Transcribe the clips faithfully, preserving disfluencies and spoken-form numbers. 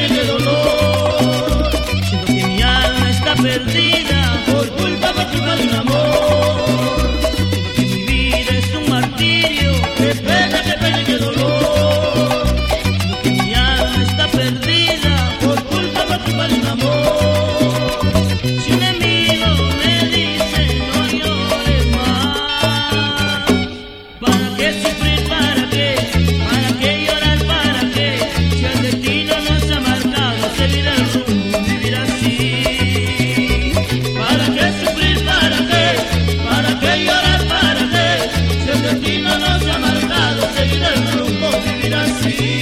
pecho de dolor. Siento que mi alma está perdida por culpa, por culpa de un amor. Siento que mi vida es un martirio, que pena, que pena, que dolor. Siento que mi alma está perdida por culpa, por culpa de un amor. Si un amigo me dice no llores más, ¿para qué sufrir? ¿Para qué? ¿Para qué llorar? ¿Para qué? Si el destino nos ha marcado seguir el rumbo, vivir así. ¿Para qué sufrir? ¿Para qué? ¿Para qué llorar? ¿Para qué? Si el destino nos ha marcado seguir el rumbo, vivir así.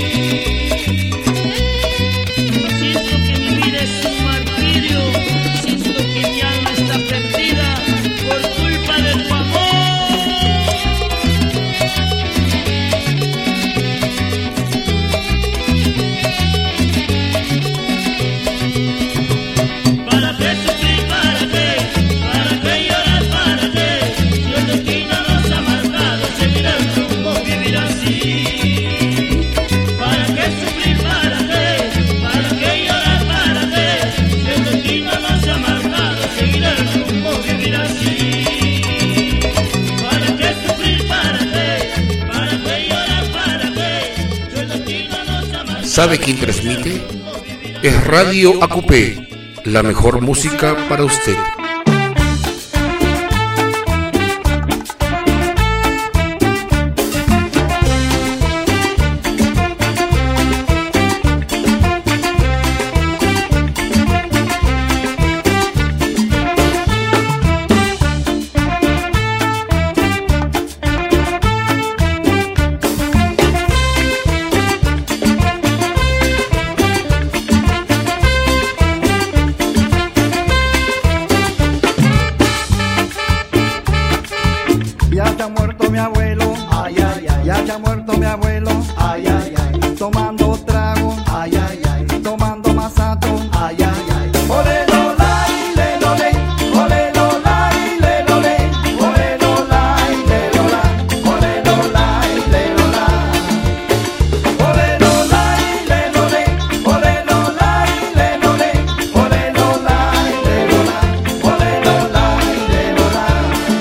Siento que mi vida es un martirio, siento que mi alma está perdida por culpa de tu amor. ¿Para qué sufrir? ¿Para qué? ¿Para qué llorar? ¿Para qué? Si el destino nos ha marcado seguir el rumbo, vivir así. ¿Para qué sufrir? ¿Para qué? ¿Para qué llorar? ¿Para qué? Si el destino nos ha marcado seguir el rumbo, vivir así. ¿Para qué sufrir? ¿Para qué? ¿Para qué llorar? ¿Para qué? Si el destino nos ha marcado. ¿Sabe quién transmite? Es Radio Acupé, la mejor música para usted. Ya se ha muerto mi abuelo, ay, ay, ay. Ya se ha muerto mi abuelo, ay, ay, ay. Tomando trago, ay, ay, ay. Tomando masato, ay, ay, ay. Ole lo lai, le lo le, ole lo lai, le lo le, ole lo lai, le lo la, ole lo lai, le lo la. Ole lo lai, le lo le, ole lo lai, le lo le, ole lo lai, le lo la, ole lo lai, le lo la.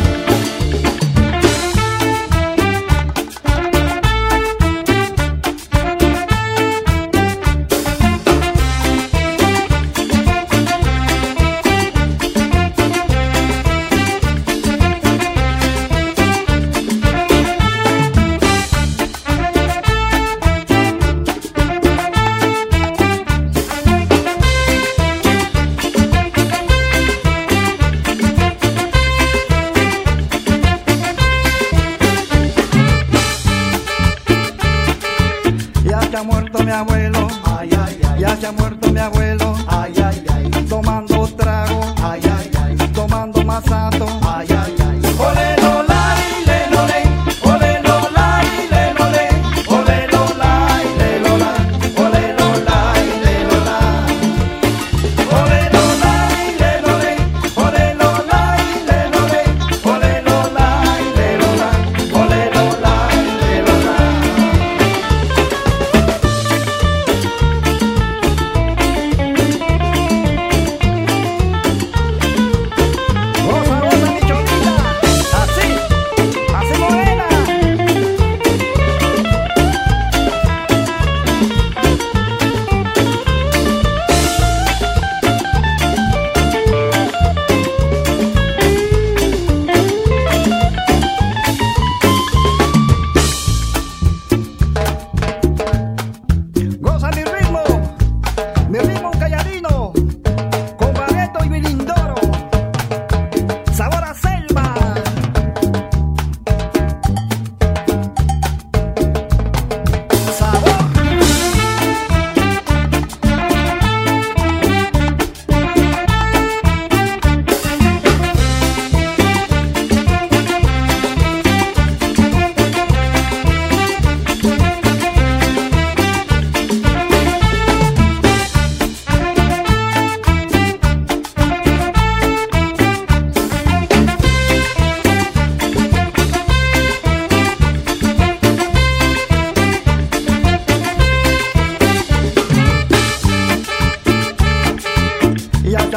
Ya se ha muerto mi abuelo, ay, ay, ay. Ya se ha muerto mi abuelo, ay, ay, ay. Tomando trago, ay, ay, ay. Tomando masato, ay, ay, ay. Ole lo lai, le lo le, ole lo lai, le lo le, ole lo lai, le lo la, ole lo lai, le lo la. Ole lo lai, le lo le, ole lo lai, le lo le, ole lo lai, le lo la, ole lo lai, le lo la.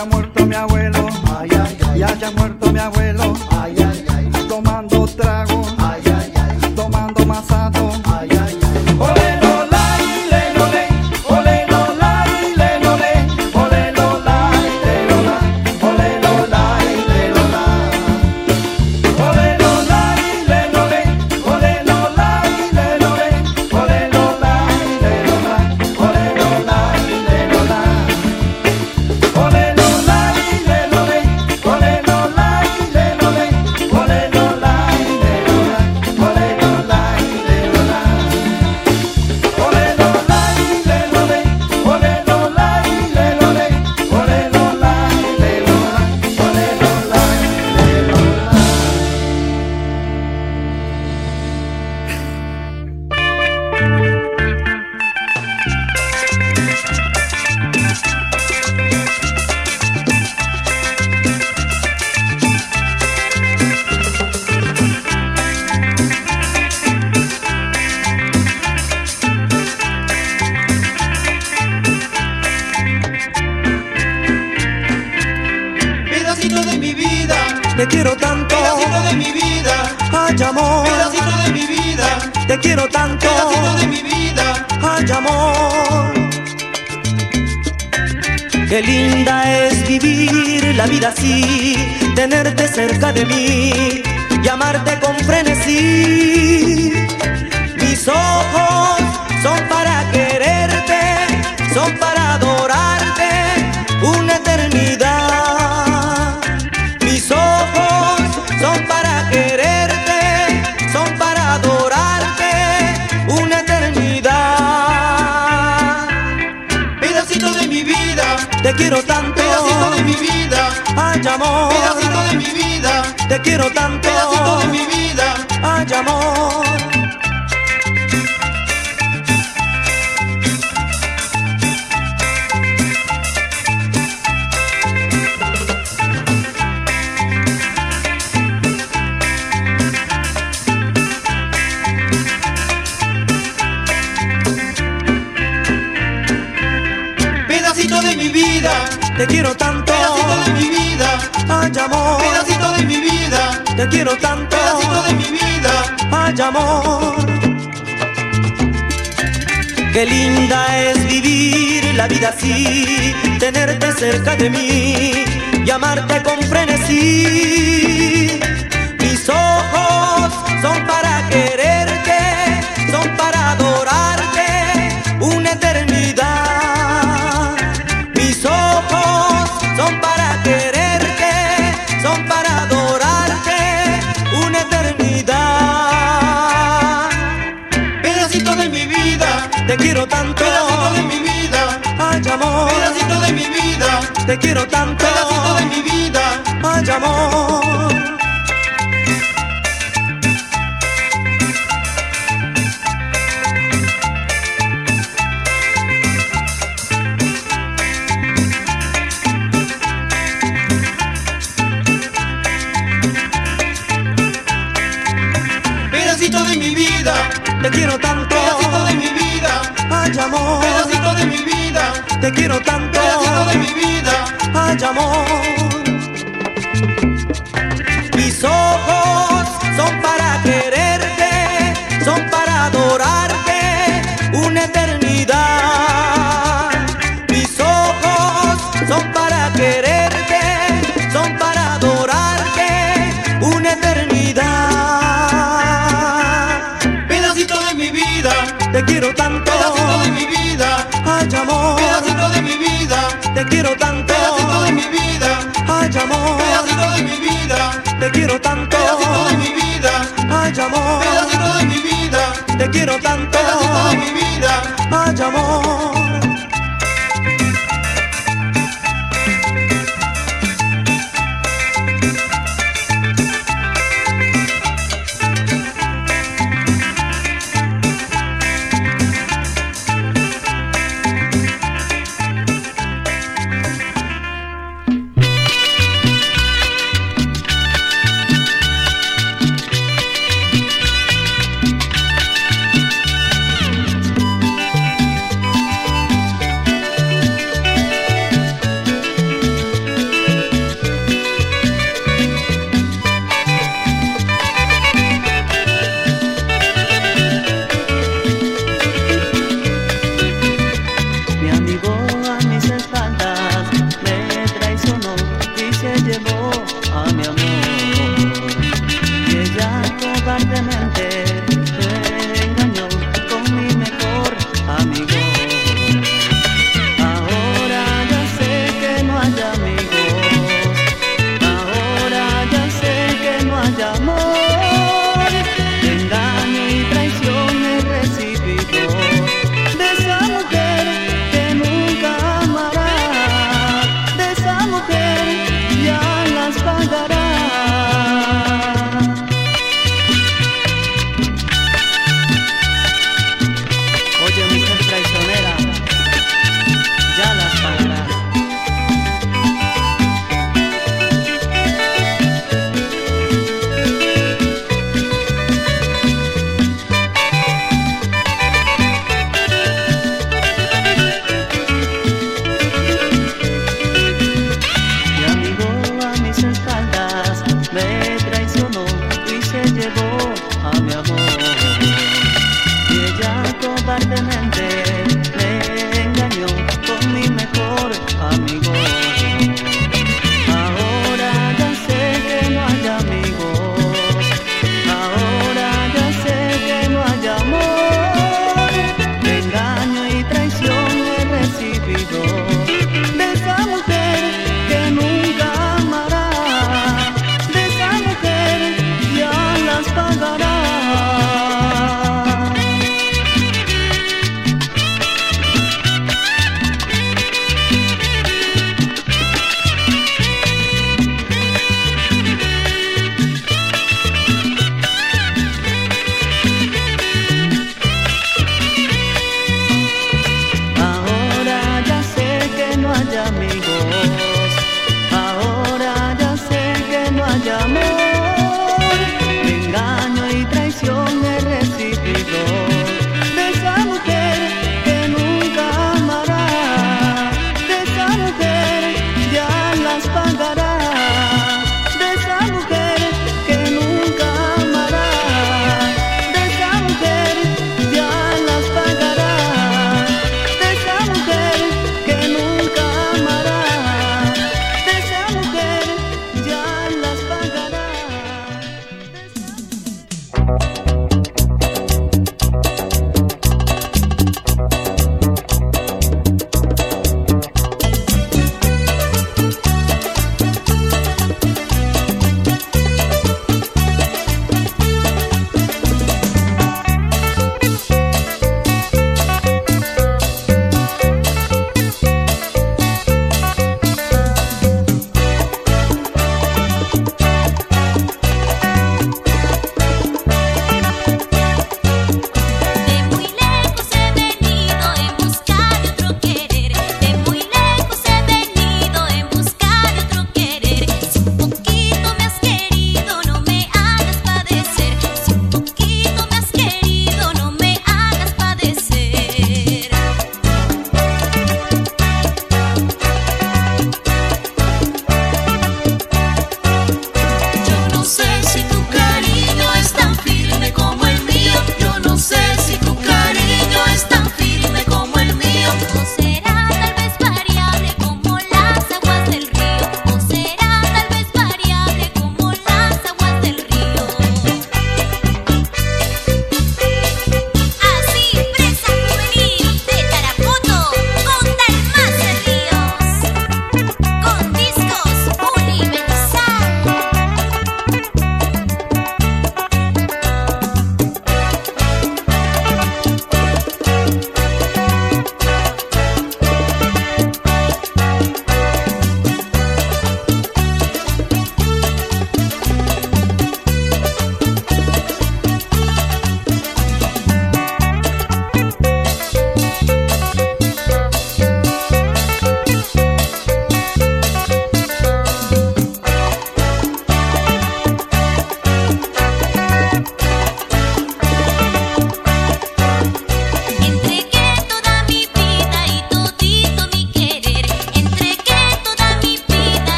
ha muerto mi abuelo, ay, ay, ay, ya se ha muerto mi abuelo, ay, ay, ay, tomando trago, ay, ay, ay, tomando masato, ay, ay, ay. Ole lo la y le lo le, ole lo la y le lo le, ole lo la y le lo la, ole lo la y le lo la, ole lo la y le lo le, ole lo la y le lo le, ole lo la y le lo la, ole lo la y le lo la. Ole lo la y le lo le, ole lo la y le lo le, ole lo la y le lo la, ole lo la y le lo la. Ole lo la y le lo le, ole lo la y le lo le, ole lo la y le lo la, ole lo la y le lo la. Pedacito de mi vida, Te quiero tanto, pedacito de mi vida, ay amor, pedacito de mi vida, te quiero tanto, pedacito de mi vida. ay amor. Qué linda es vivir la vida así, tenerte cerca de mí y amarte con frenesí. Mis ojos son para quererte, son para adorarte una eternidad. Mis ojos son para quererte, son para adorarte una eternidad. Pedacito de mi vida, Te quiero tanto, pedacito de mi vida, ay amor, pedacito de mi vida, te quiero tanto, pedacito de mi vida. ay amor. Pedacito de mi vida, Te quiero tanto, pedacito de mi vida, ay amor, pedacito de mi vida, te quiero tanto, pedacito de mi vida. ay amor. Qué linda es vivir la vida así, tenerte cerca de mí y amarte con frenesí. Mis ojos son para quererte, son para adorarte una eternidad. Mis ojos son para quererte, son para adorarte una eternidad. Pedacito de mi vida, Te quiero tanto, pedacito de mi vida, ay amor, pedacito de mi vida, te quiero tanto, pedacito de mi vida. ay amor. Pedacito de mi vida, Te quiero tanto, pedacito de mi vida, ay amor, pedacito de mi vida, te quiero tanto, pedacito de mi vida. ay amor. Mis ojos son para quererte, son para adorarte una eternidad. Mis ojos son para quererte, son para adorarte una eternidad. Pedacito de mi vida, Te quiero tanto, pedacito de mi vida, ay amor, pedacito de mi vida, te quiero tanto, pedacito de mi vida, ay amor, pedacito de mi vida, te quiero tanto, pedacito de mi vida, ay amor, pedacito de mi vida, te quiero tanto, pedacito de mi vida. ay amor. amigos. Ahora ya sé que no hay amor, engaño y traición he recibido de esa mujer que nunca amará, de esa mujer ya las pagará, de esa mujer que nunca amará, de esa mujer ya las pagará, de esa mujer que nunca amará.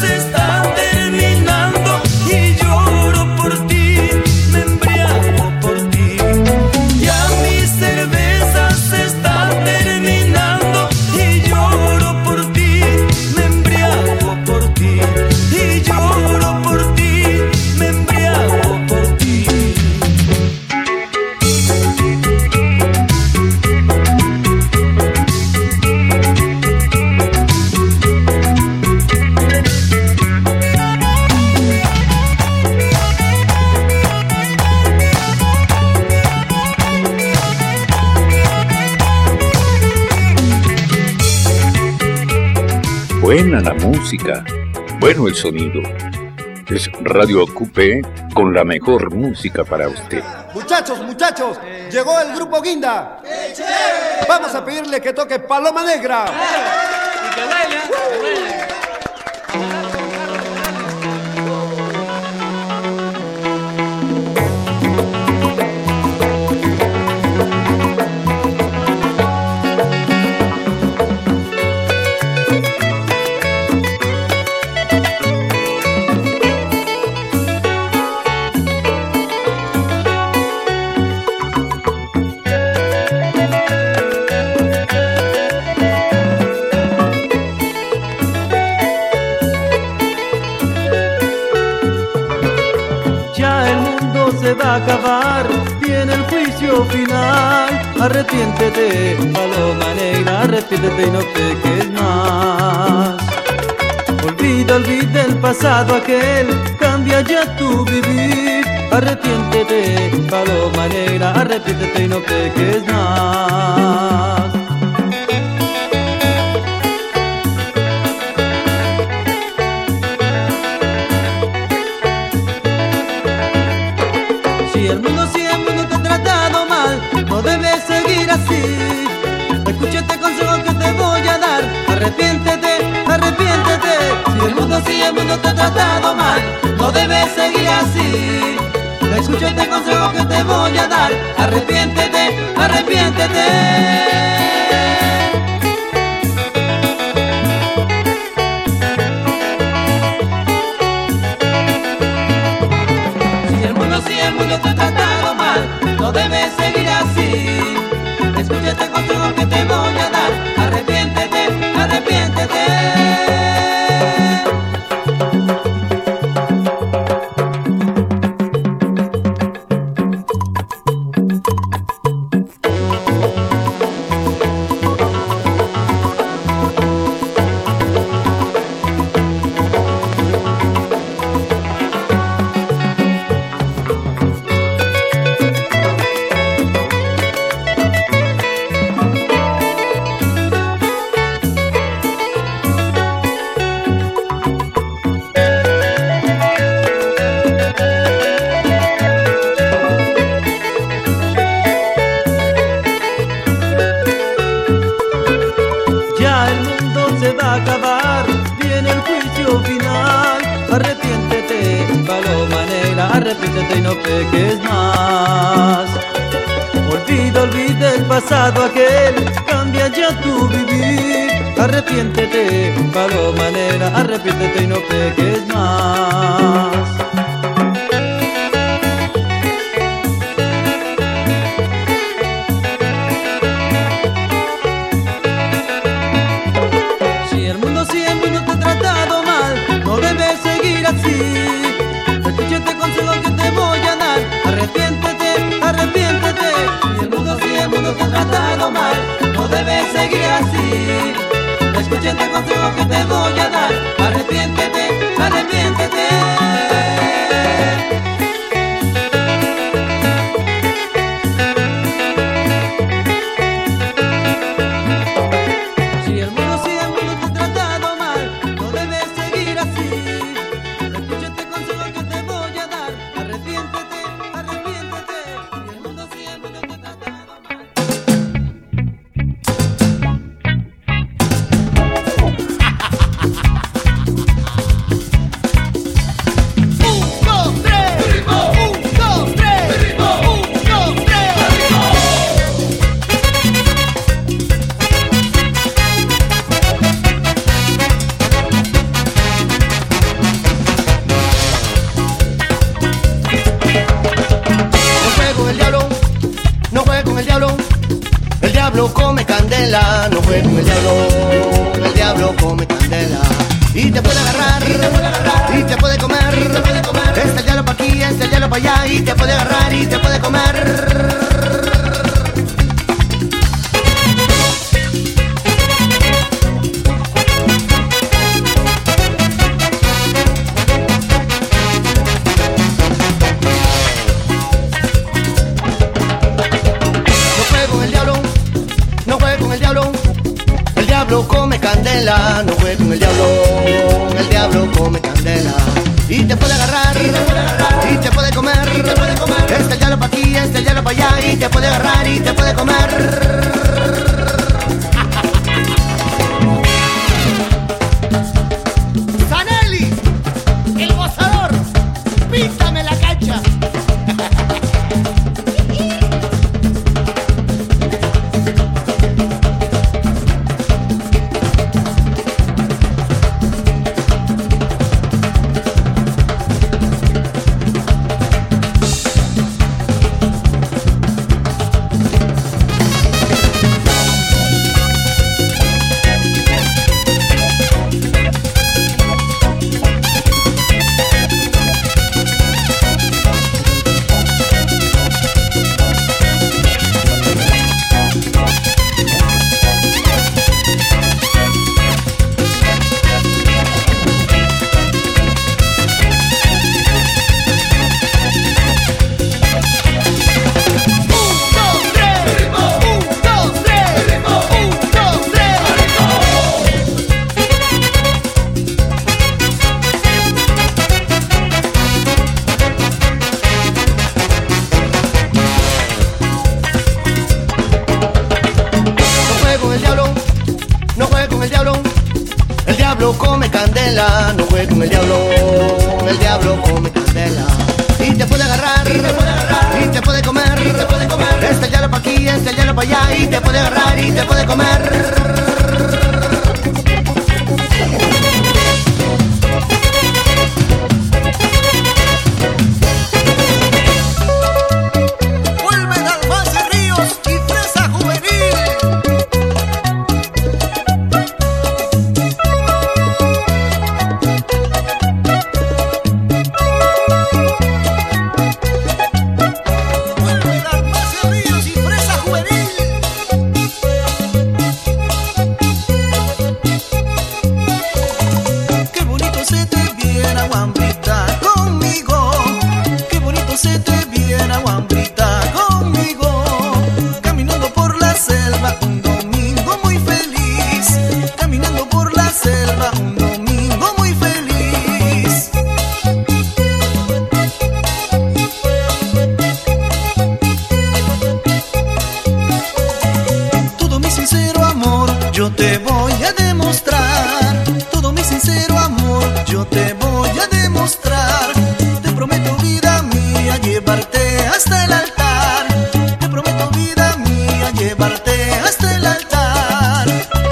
se están terminando y lloro por ti, me embriago por ti. Ya mis cervezas se están terminando y lloro por ti, me embriago por ti. Y lloro por ti, me embriago por ti. Buena la música, bueno el sonido. Es Radio Acupé con la mejor música para usted. Muchachos, muchachos, llegó el grupo Guinda. Vamos a pedirle que toque Paloma Negra. Y que baile, que baile. Se va a acabar, viene el juicio final. Arrepiéntete, paloma negra, arrepiéntete y no peques más. Olvida, olvida el pasado aquel, cambia ya tu vivir. Arrepiéntete, paloma negra, arrepiéntete y no peques más. Si el mundo, si el mundo te ha tratado mal, no debes seguir así. Escucha este consejo que te voy a dar. Arrepiéntete, arrepiéntete. Si el mundo, si el mundo te ha tratado mal, no debes seguir así. Escucha este consejo que te voy a dar. Arrepiéntete, arrepiéntete. Si el mundo te ha tratado mal, no debes seguir así. Escucha este consejo que te voy a dar. Arrepiéntete, arrepiéntete. Arrepiéntete y no peques más. Olvida, olvida el pasado aquel, cambia ya tu vivir. Arrepiéntete, paloma negra, arrepiéntete y no peques más. Si el mundo, si el mundo te ha tratado mal, no debes seguir así. Escucha este consejo que te voy a dar. Arrepiéntete, arrepiéntete. Si el mundo, si el mundo te ha tratado mal, no debes seguir así. Escucha este consejo que te voy a dar. Arrepiéntete, arrepiéntete. Si el mundo, si el mundo te ha tratado mal, no debes seguir así. Escucha este consejo que te voy a dar. Arrepiéntete, arrepiéntete. Si el mundo, si el mundo te ha tratado mal. candela, no juegue con el diablo, el diablo come candela. Y te puede agarrar, y te puede agarrar, y te puede comer, y te puede comer. Este diablo pa' aquí, este diablo pa' allá, y te puede agarrar, y te puede comer. El diablo come candela, no juegue con el diablo, el diablo come candela. Y te puede agarrar, y te puede, agarrar, y te puede comer, y te puede comer. Este diablo pa' aquí, este diablo pa' allá, y te puede agarrar, y te puede comer. Sanelli, el gozador, píntame la cancha. Come candela, no juegue con el diablo, el diablo come candela. Y te puede agarrar, y te puede agarrar, y te puede comer, y te puede comer. Este diablo pa' aquí, este diablo pa' allá, y te puede agarrar, y te puede comer. Yo te voy a demostrar, todo mi sincero amor, yo te voy a demostrar. Te prometo vida mía llevarte hasta el altar. Te prometo vida mía llevarte hasta el altar.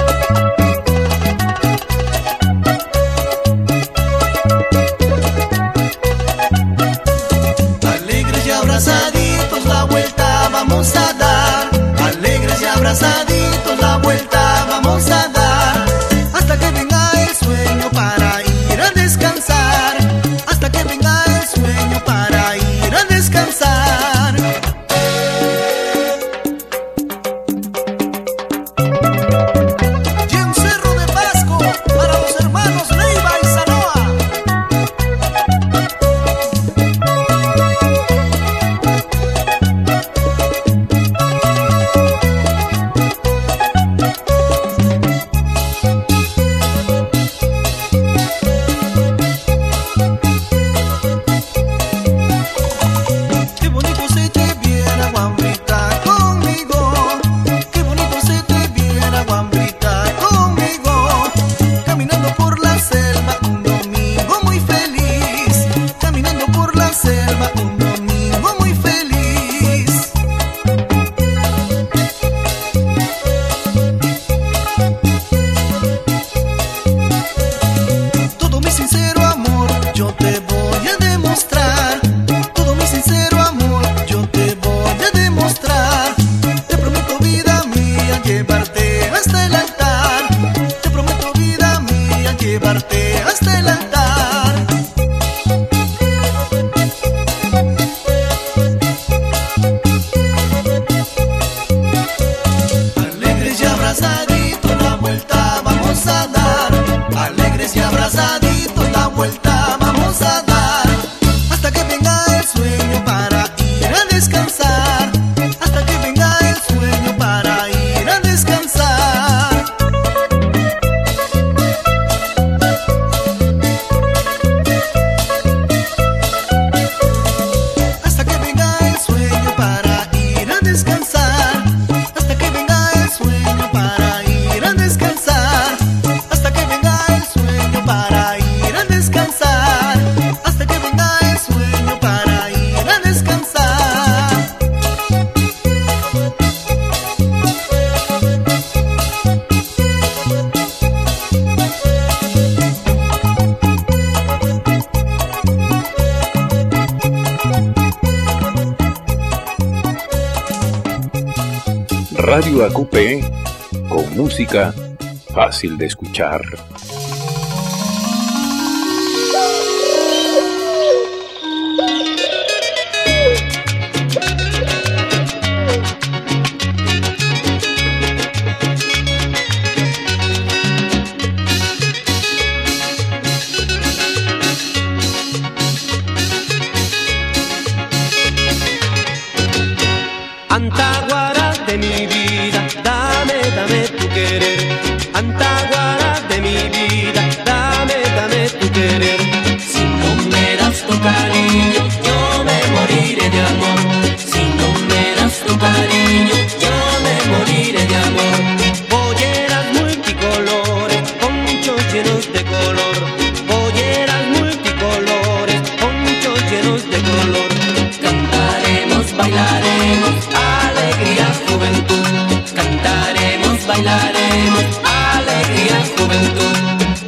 Alegres y abrazaditos la vuelta vamos a dar. Alegres y abrazaditos la vuelta vamos a dar. Hasta que venga el sueño para ir a descansar. Hasta que venga el sueño para ir a descansar. Y en Cerro de Pasco para los hermanos Leiva y Sanoa. vamos a dar hasta que venga el sueño para ir a descansar, hasta que venga el sueño para ir a descansar. Hasta que venga el sueño para ir a descansar, hasta que venga el sueño para ir a descansar, hasta que venga el sueño para ir a descansar, hasta que venga el sueño para ir a descansar. Radio A Q P, con música fácil de escuchar. Antaguara de mi vida, dame, dame tu querer. Antaguara de mi vida, dame, dame tu querer. Si no me das tu cariño, yo me moriré de amor. Si no me das tu cariño, yo me moriré de amor. Polleras multicolores, ponchos llenos de color. Polleras multicolores, ponchos llenos de color. Cantaremos, bailaremos, alegría, juventud. Cantaremos, bailaremos, alegría, juventud.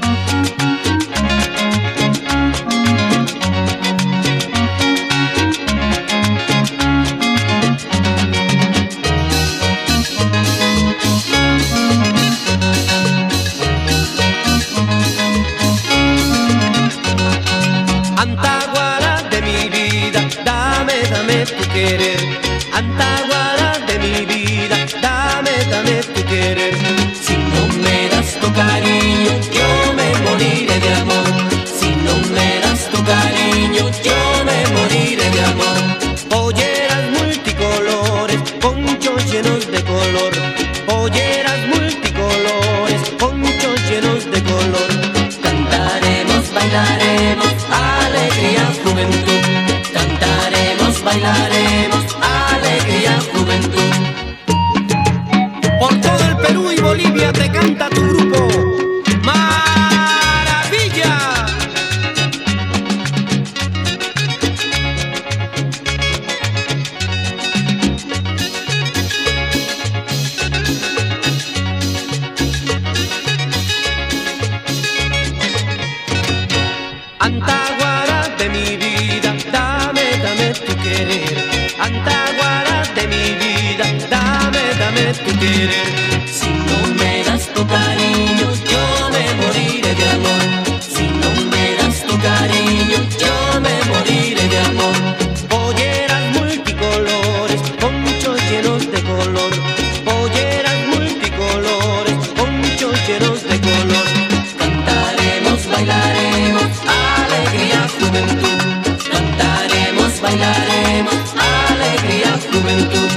Antaguara de mi vida, dame, dame tu querer. Antaguara de mi vida, dame, dame tu querer. Si no me das tu cariño, yo me moriré de amor. Si no me das tu cariño, yo me moriré de amor. Polleras multicolores, ponchos llenos de color. Polleras multicolores, ponchos llenos de color. Cantaremos, bailaremos, alegría, juventud. Cantaremos, bailaremos, alegría, juventud. Por todo el Perú y Bolivia te canta tu grupo Maravilla. Antaguara de mi vida, dame, dame tu querer. Antaguara de mi vida, dame, dame tu querer. Si no me das tu cariño, yo me moriré de amor. Si no me das tu cariño, yo me moriré de amor. Polleras multicolores, ponchos llenos de color. Polleras multicolores, ponchos llenos de color. Cantaremos, bailaremos, alegría, juventud. Cantaremos, bailaremos, alegría, juventud.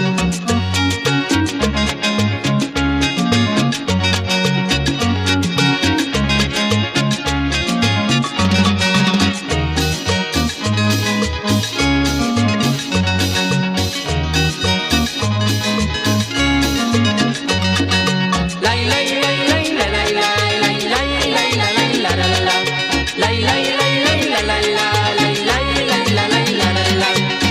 La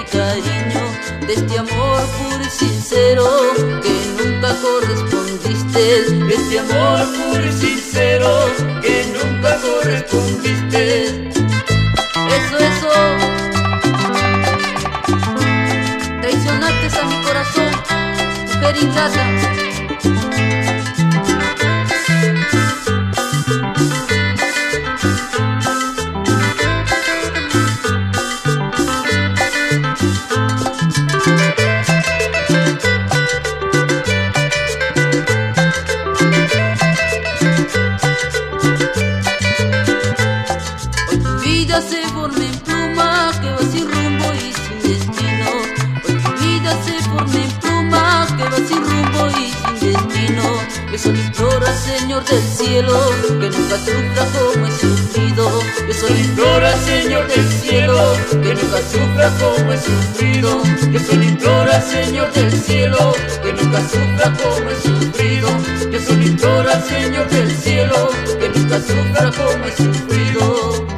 cariño, de este amor puro y sincero que nunca correspondiste, de este amor puro y sincero que nunca correspondiste. Eso, eso. Traicionaste a mi corazón, mujer ingrata. Se forma en pluma que va sin rumbo y sin destino. Hoy mi vida se forma en pluma que va sin rumbo y sin destino. Yo solo imploro al Señor del cielo que nunca sufra como he sufrido. Yo solo imploro al Señor del cielo que nunca sufra como he sufrido. Yo solo imploro al Señor del cielo que nunca sufra como he sufrido. Yo solo imploro al Señor del cielo que nunca sufra como he sufrido.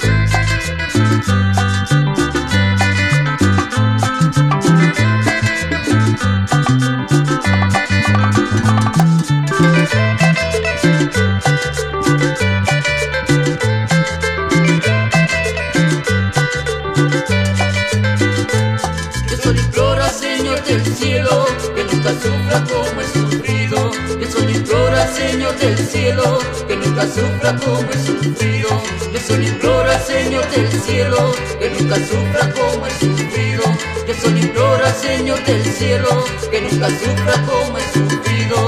Sufra como he sufrido, yo solo imploro al Señor del cielo que nunca sufra como he sufrido. Yo solo imploro al Señor del cielo que nunca sufra como he sufrido. Yo solo imploro al Señor del cielo que nunca sufra como he sufrido.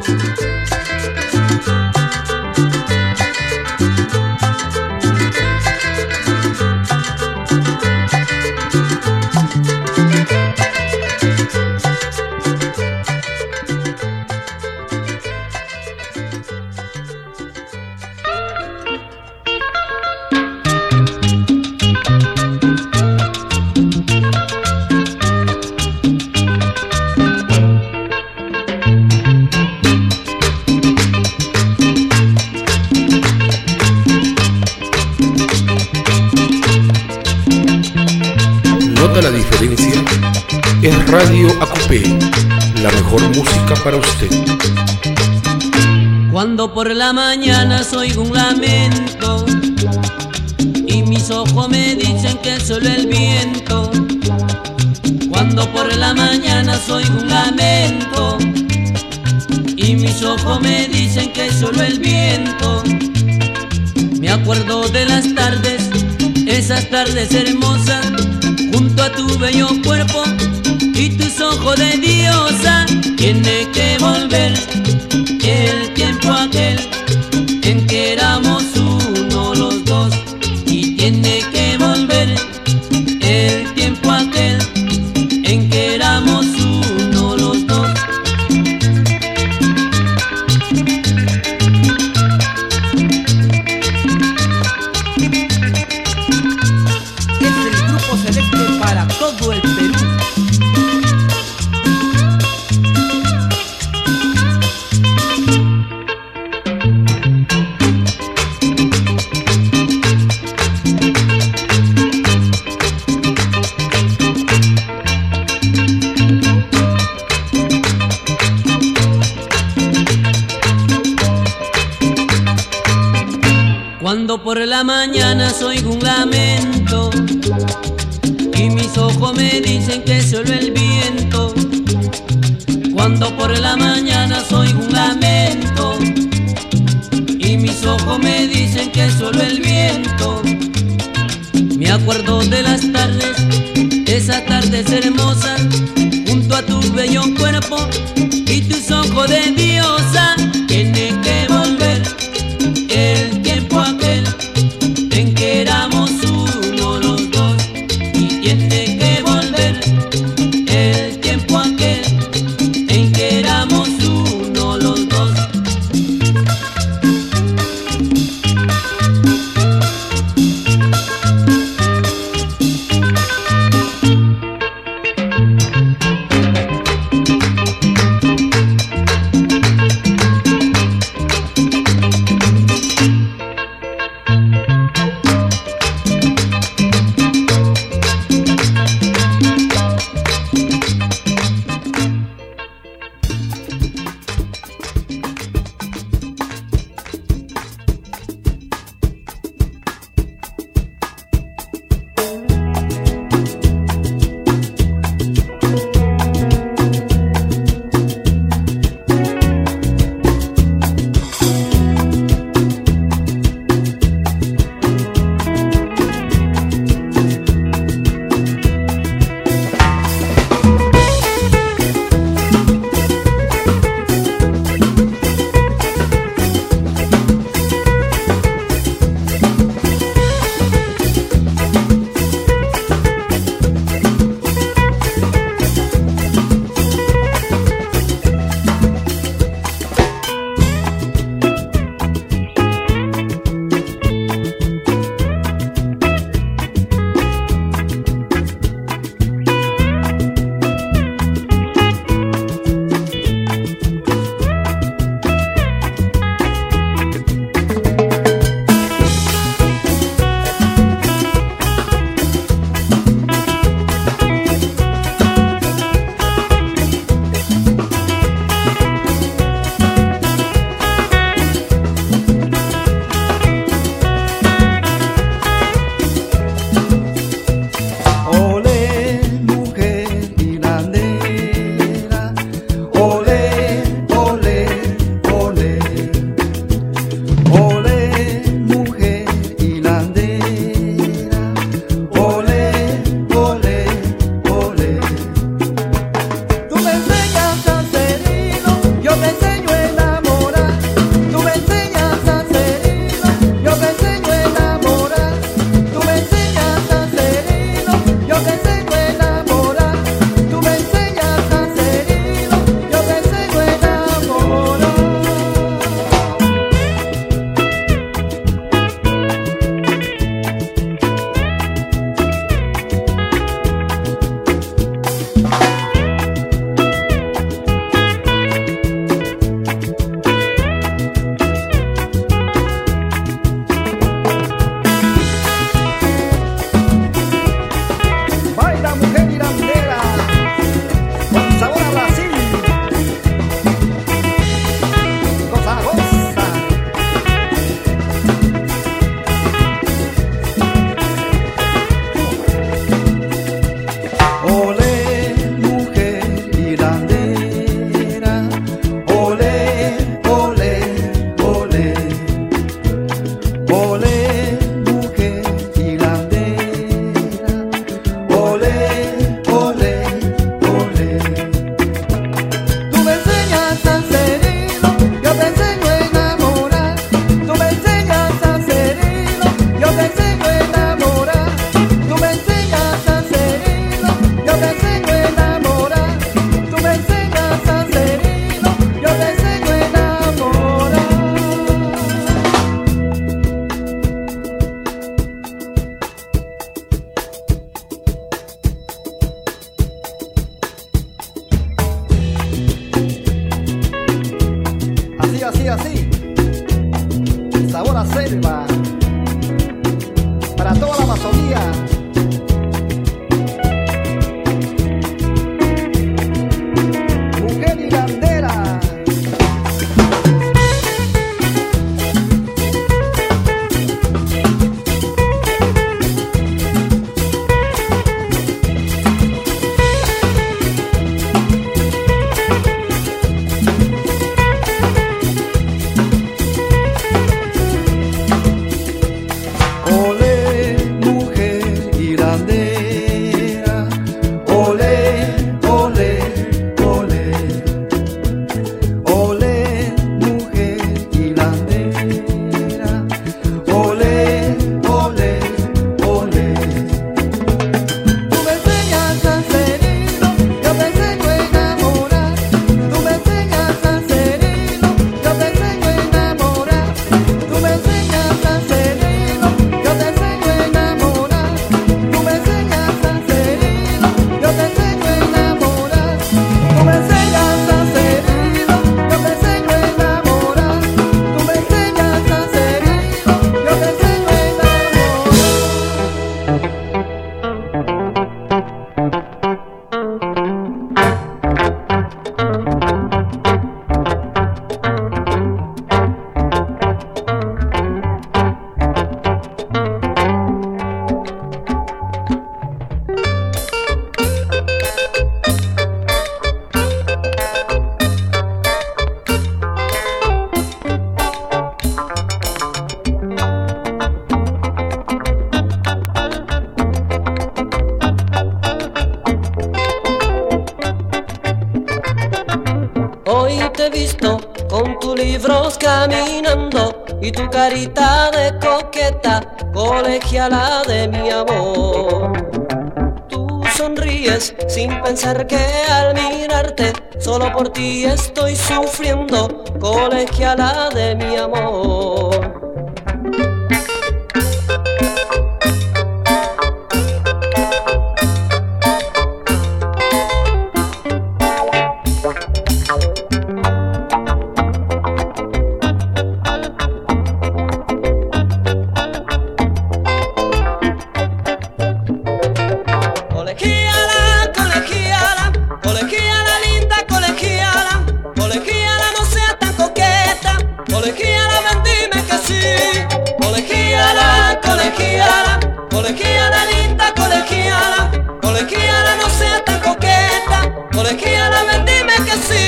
La diferencia es Radio Acupé, la mejor música para usted. Cuando por la mañana oigo un lamento y mis ojos me dicen que es solo el viento. Cuando por la mañana oigo un lamento y mis ojos me dicen que es solo el viento. Me acuerdo de las tardes, esas tardes hermosas, junto a tu bello cuerpo y tus ojos de diosa. Tiene que volver el tiempo aquel en que éramos uno los dos. Y tiene que volver el tiempo aquel en que éramos uno los dos. Para todo el Perú. Cuando por la mañana oigo un lamento y mis ojos me dicen que es solo el viento. Cuando por la mañana oigo un lamento y mis ojos me dicen que es solo el viento. Me acuerdo de las tardes, esas tardes hermosas, junto a tu bello cuerpo y tus ojos de diosa. Tiene que volver el tiempo aquel en que éramos uno los dos. Y tiene que volver el tiempo aquel en que éramos uno los dos. te he visto con tus libros caminando y tu carita de coqueta, colegiala de mi amor. Tú sonríes sin pensar que al mirarte solo por ti estoy sufriendo, colegiala de mi amor. Colegiala linda, colegiala, colegiala no sea tan coqueta, colegiala ven dime que sí.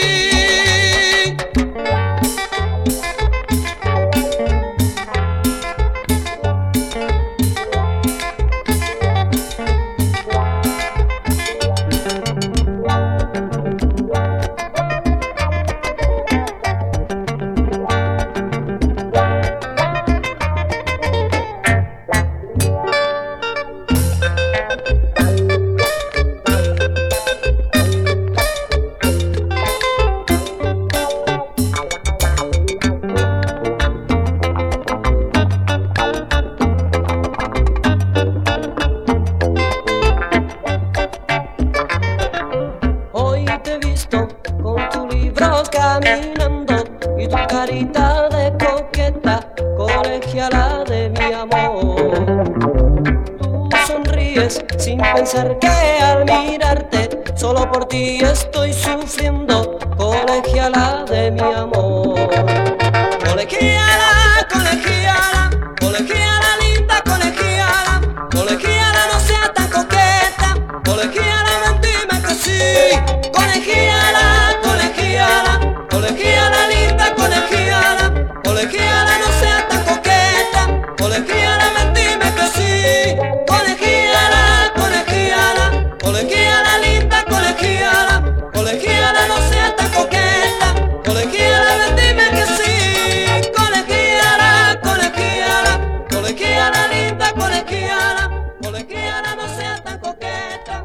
Caminando y tu carita de coqueta, colegiala de mi amor. Tú sonríes sin pensar que al mirarte solo por ti estoy sufriendo, colegiala de mi amor. Colegiala, colegiala, colegiala linda, colegiala, colegiala no sea tan coqueta, colegiala ven dime que sí, colegiala, colegiala. Colegiala linda, colegiala, colegiala no sea tan coqueta, colegiala ven dime que sí, colegiala, colegiala, colegiala linda, colegiala, colegiala no sea tan coqueta, colegiala ven dime que sí, colegiala, colegiala, colegiala linda, colegiala, colegiala no sea tan coqueta.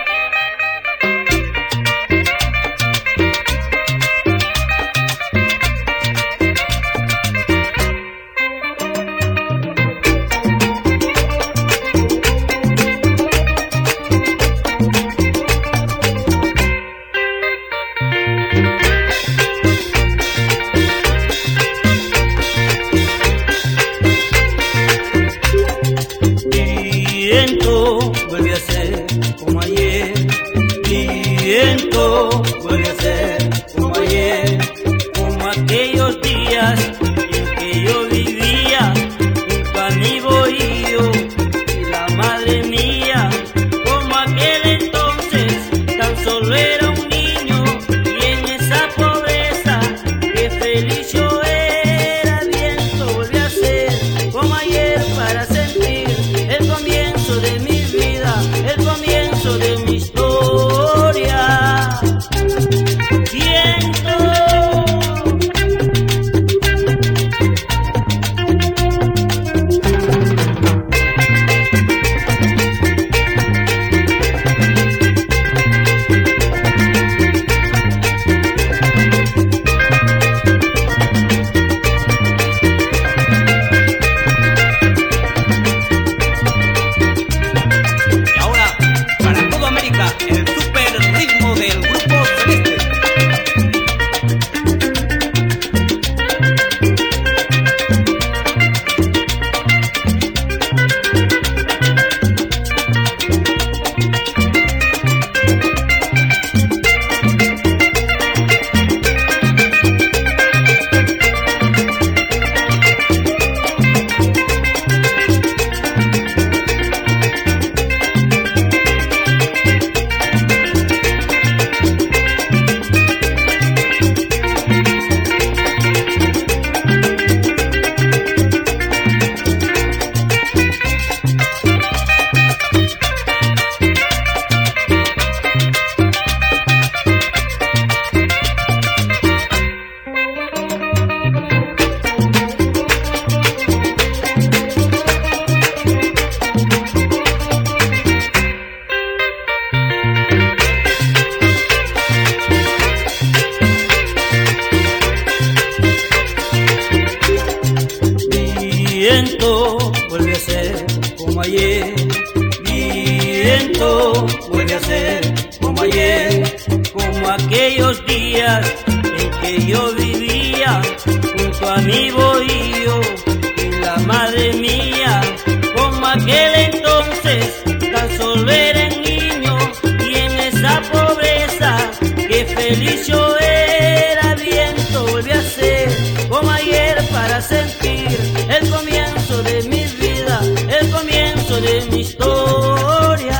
Viento vuelve a ser como ayer, viento vuelve a ser como ayer, como aquellos días en que yo vivía junto a mi bohío y la madre mía, como aquel entonces tan solo era un niño y en esa pobreza que feliz yo era. Viento vuelve a ser como ayer para sentir el comienzo de mi vida, el comienzo de mi historia. Viento. ser como ayer, como aquellos días en que yo vivía junto a mi bohío y la madre mía, como aquel entonces tan solo era niño y en esa pobreza que feliz yo era. Viento volví a ser como ayer para sentir el comienzo de mi vida, el comienzo de mi historia.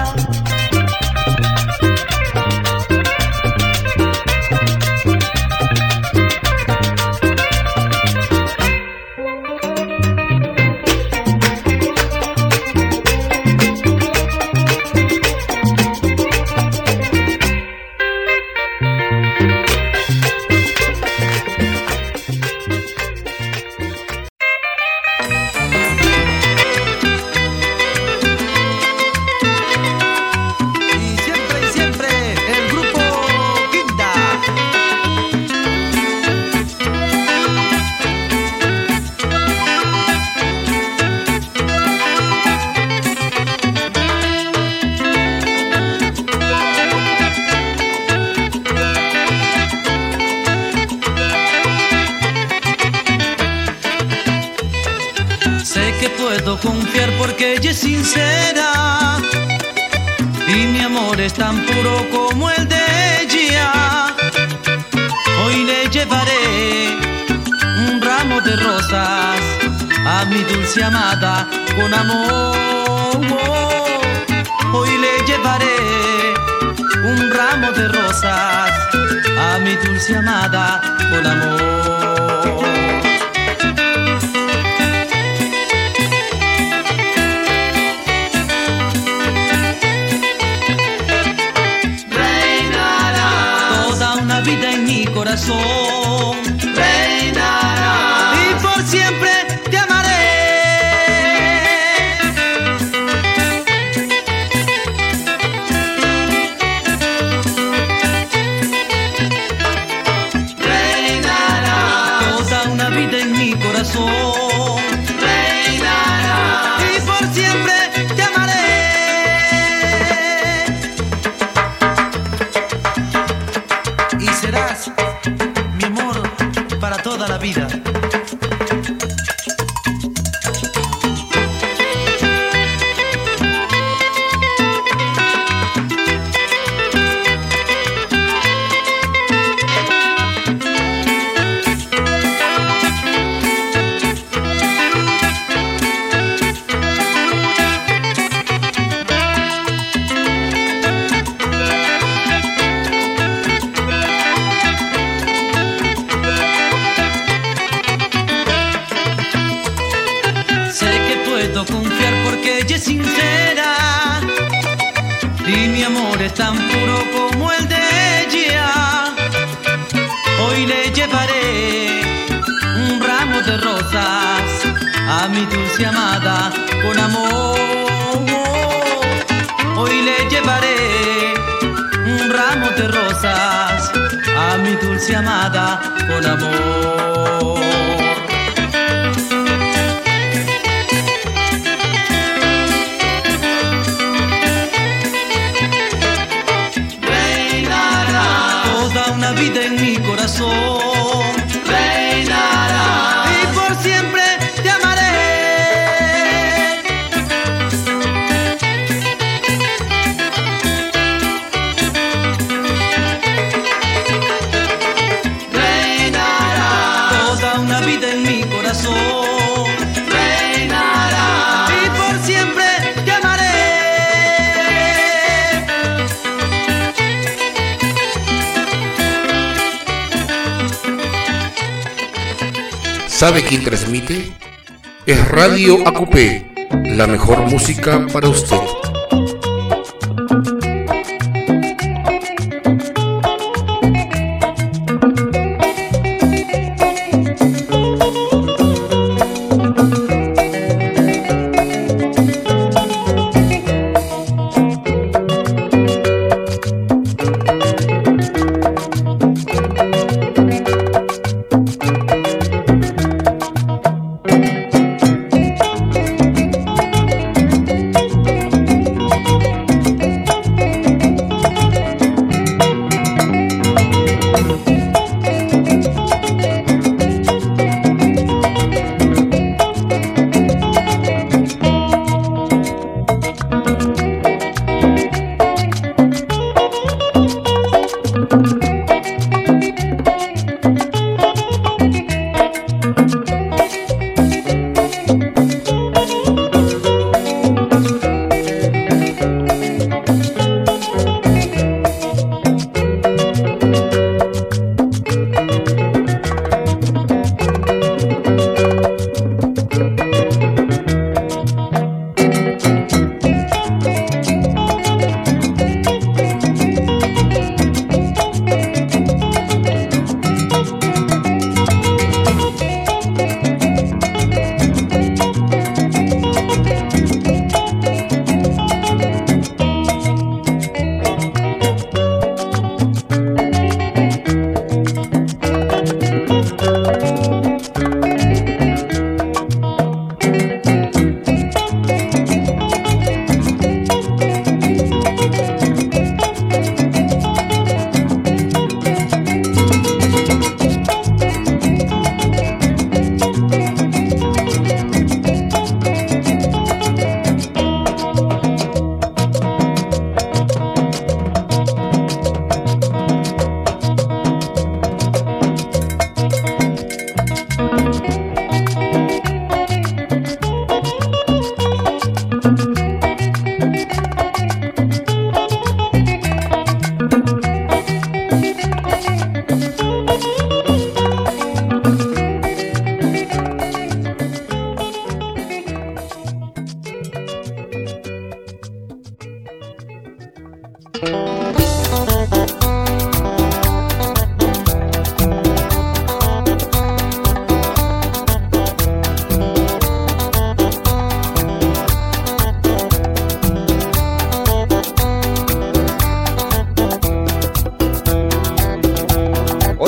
Confiar porque ella es sincera y mi amor es tan puro como el de ella. Hoy le llevaré un ramo de rosas a mi dulce amada con amor. Hoy le llevaré un ramo de rosas a mi dulce amada con amor. Vida en mi corazón reinará y por siempre te amaré. Reinará toda una vida en mi corazón reinará y por siempre te amaré. Serás mi amor para toda la vida. Confiar porque ella es sincera y mi amor es tan puro como el de ella. Hoy le llevaré un ramo de rosas a mi dulce amada con amor. Hoy le llevaré un ramo de rosas a mi dulce amada con amor. Una vida en mi corazón reinará y por siempre te amaré. Reinará toda una vida en mi corazón reinará y por siempre te amaré. ¿Sabe quién transmite? Es Radio A Q P, la mejor música para usted.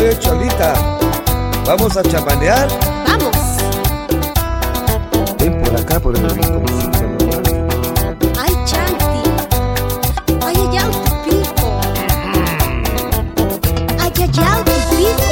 Oye, Cholita, ¿vamos a chamanear? Vamos. Ven por acá, por el rinconcito nomás. Ay, Chanti. Ay, allá tu pico. Ay, allá tu pico.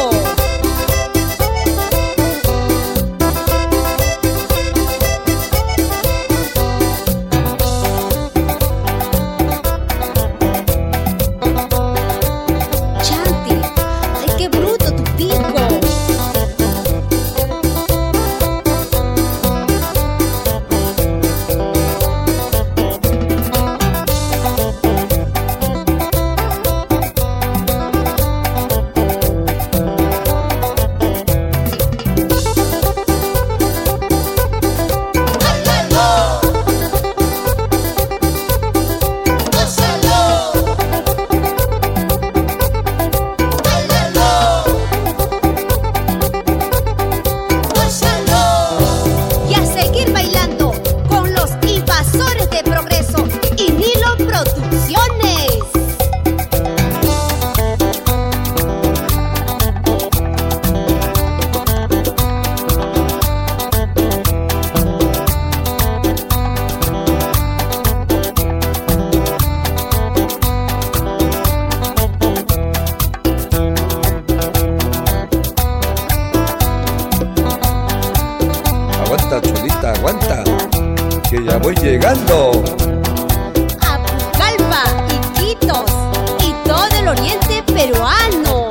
Voy llegando a Pucallpa, Iquitos y todo el oriente peruano.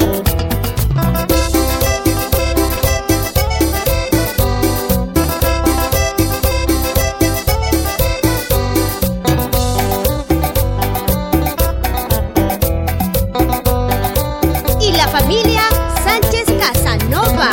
Y la familia Sánchez Casanova.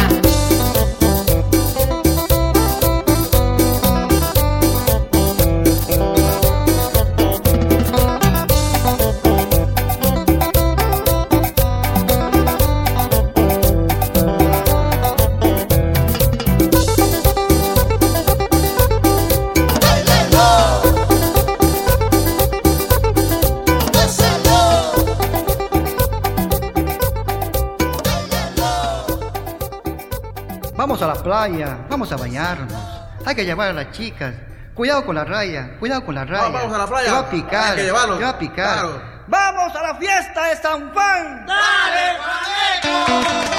Vamos a la playa, vamos a bañarnos. Hay que llevar a las chicas. Cuidado con la raya, cuidado con la raya. No, vamos a la playa. Te va a picar. Hay que llevarlos. Te va a picar. Claro. ¡Vamos a la fiesta de San Juan! ¡Dale, Juaneco!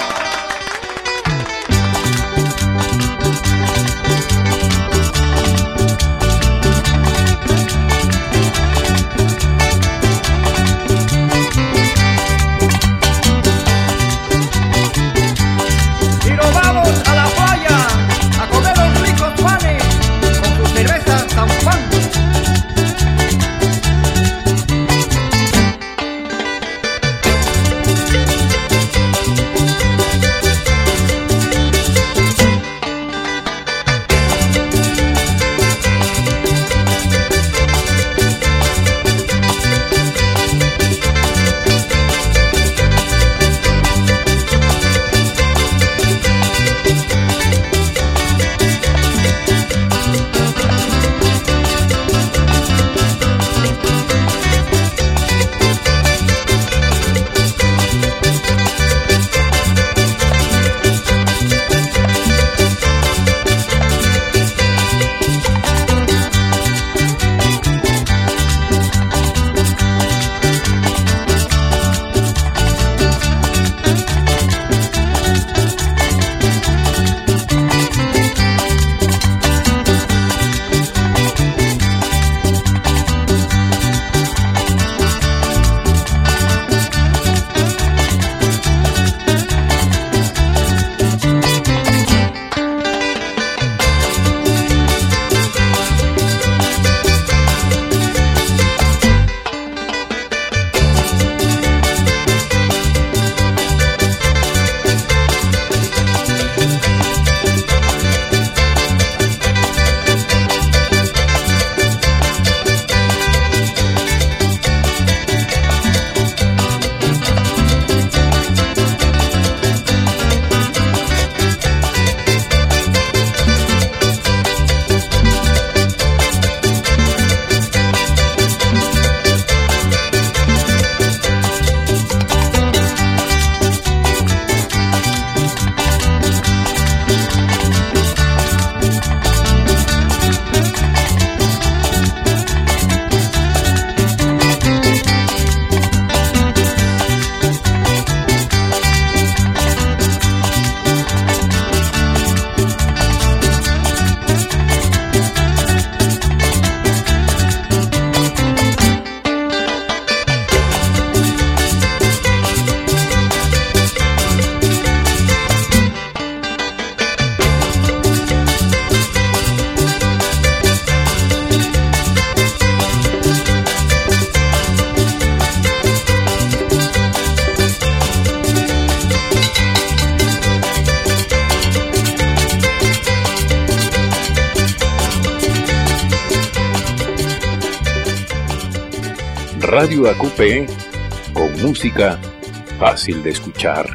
Radio A Q P con música fácil de escuchar.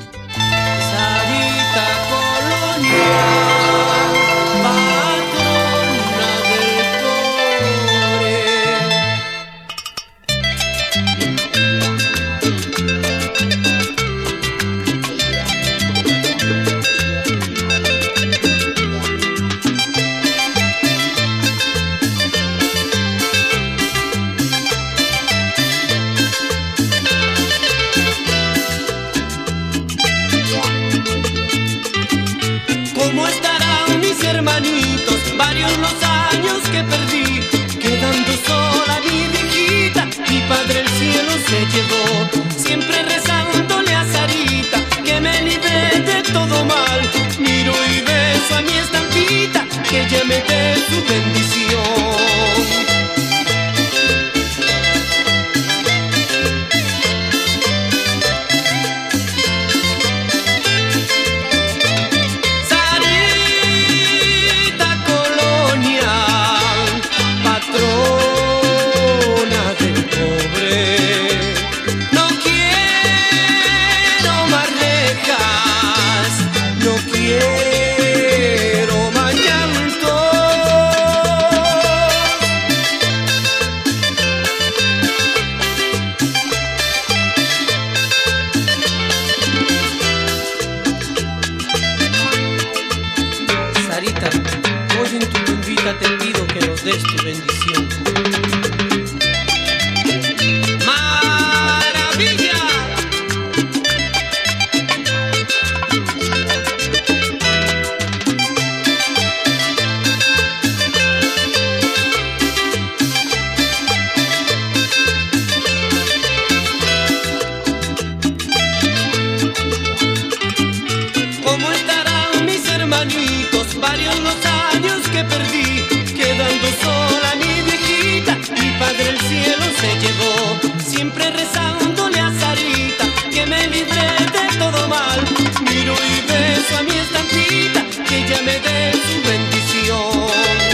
Sarita Colonia, patrona del cobre. ¿Cómo estarán mis hermanitos? Varios los años que perdí, quedando sola mi viejita, mi padre el cielo se llevó, siempre rezándole a Sarita, que me libre de todo mal, miro y beso a mi estampita, que ella me dé su bendición. Sarita, hoy en tu tumbita te pido que nos des tu bendición. ¡Maravilla! ¿Cómo estarán mis hermanitos? Varios los años que perdí, quedando sola mi viejita, mi padre el cielo se llevó, siempre rezándole a Sarita, que me libre de todo mal, miro y beso a mi estampita, que ella me dé su bendición.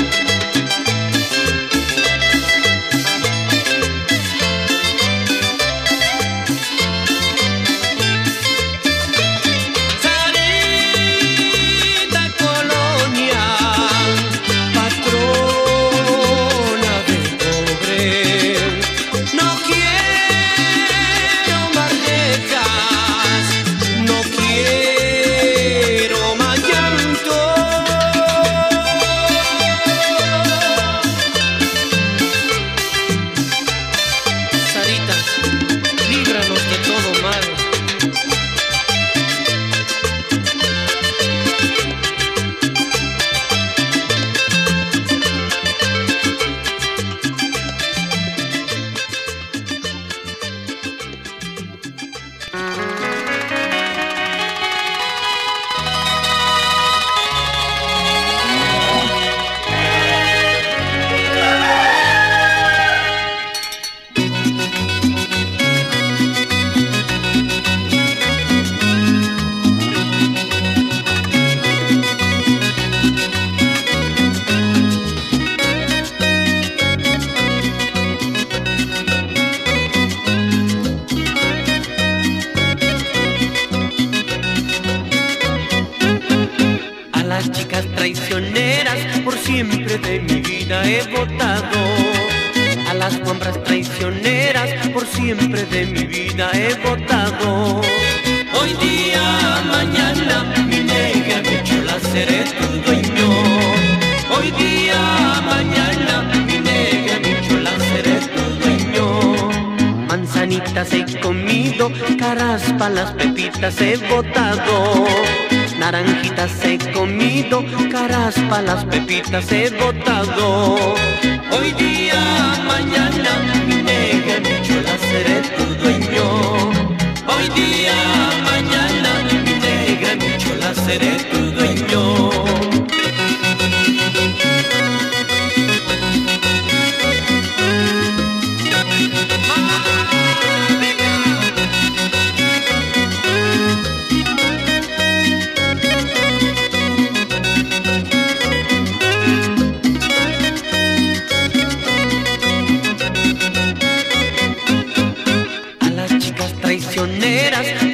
Traicioneras por siempre de mi vida he votado, a las hombres traicioneras por siempre de mi vida he votado. Hoy día, mañana, mi negra, mi chula, seré tu dueño. Hoy día, mañana, mi negra, mi chula, seré tu dueño. Manzanitas he comido, caras pa' las pepitas he botado. Naranjitas he comido, caras pa' las pepitas he botado. Hoy día, mañana, mi negra, mi chula, seré tu dueño. Hoy día, mañana, mi negra, mi chula, seré tu dueño.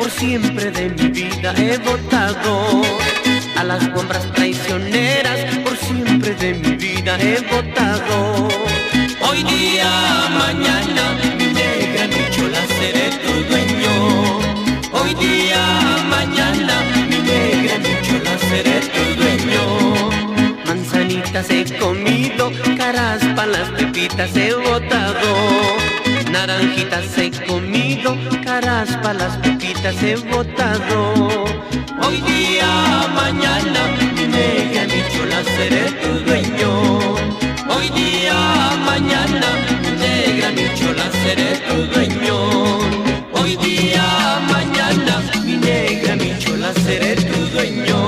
por siempre de mi vida he votado. A las sombras traicioneras, por siempre de mi vida he votado. Hoy día, mañana, mi negra, mi chola, seré tu dueño. Hoy día, mañana, mi negra, mi chola, seré tu dueño. Manzanitas he comido, caras pa' las pepitas he botado. Naranjitas he comido, caras pa' las pepitas he botado. Hoy día, mañana, mi negra, mi chola, seré tu dueño. Hoy día, mañana, mi negra, mi chola, seré tu dueño. Hoy día, mañana, mi negra, mi chola, seré tu dueño.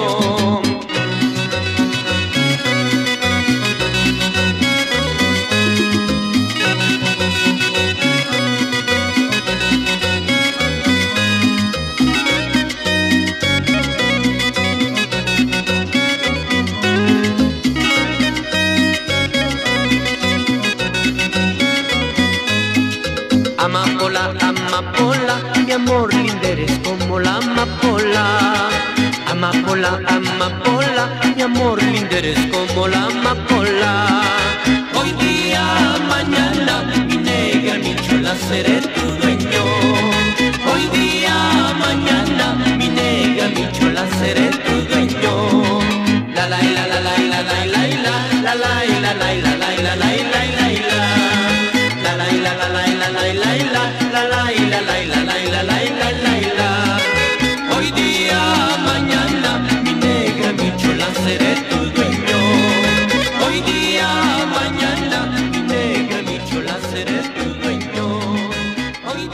Amapola, amapola, mi amor lindo eres como la amapola. Amapola, amapola, mi amor lindo eres como la amapola. Hoy día, mañana, mi negra, mi chola, seré tu dueño. Hoy día, mañana, mi negra, mi chola, seré tu dueño. La la la la la la la la la la la la la la la la la la. La la la la la la la la la la la la la la la la la la. Hoy día, mañana, mi negra, mi chola, seré tu dueño. Hoy día, mañana, mi negra, mi chola, seré tu dueño. Hoy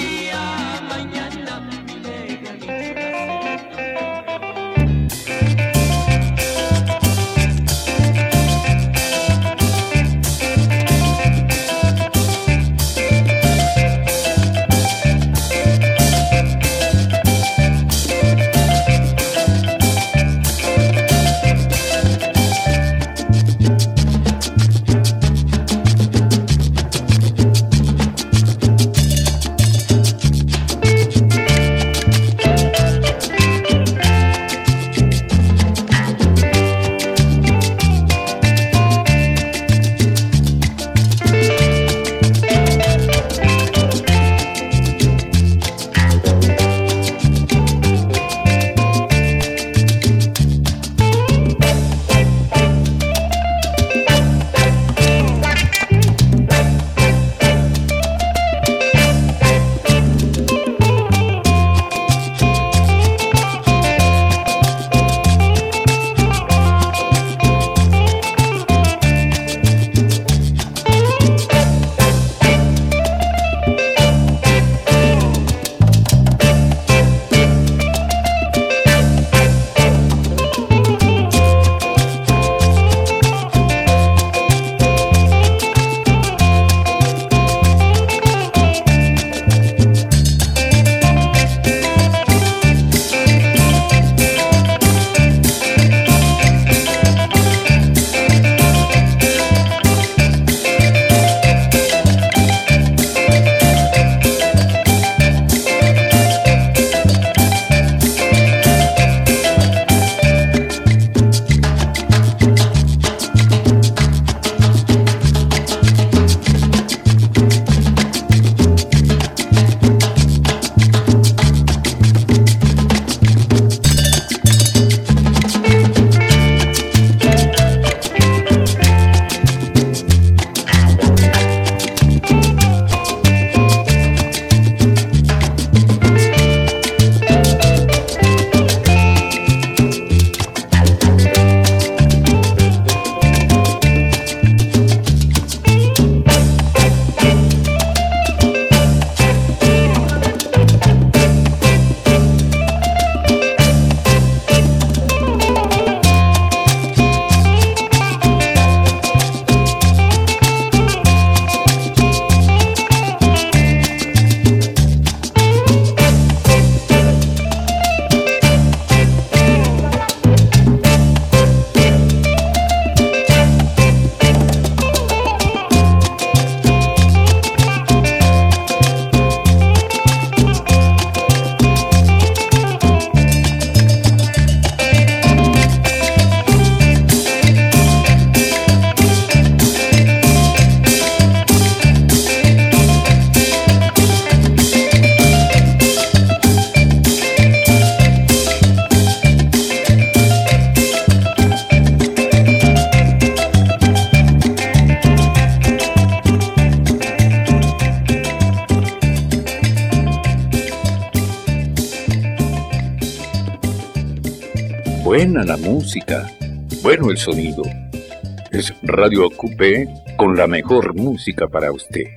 Buena la música, bueno el sonido. Es Radio Ocupé con la mejor música para usted.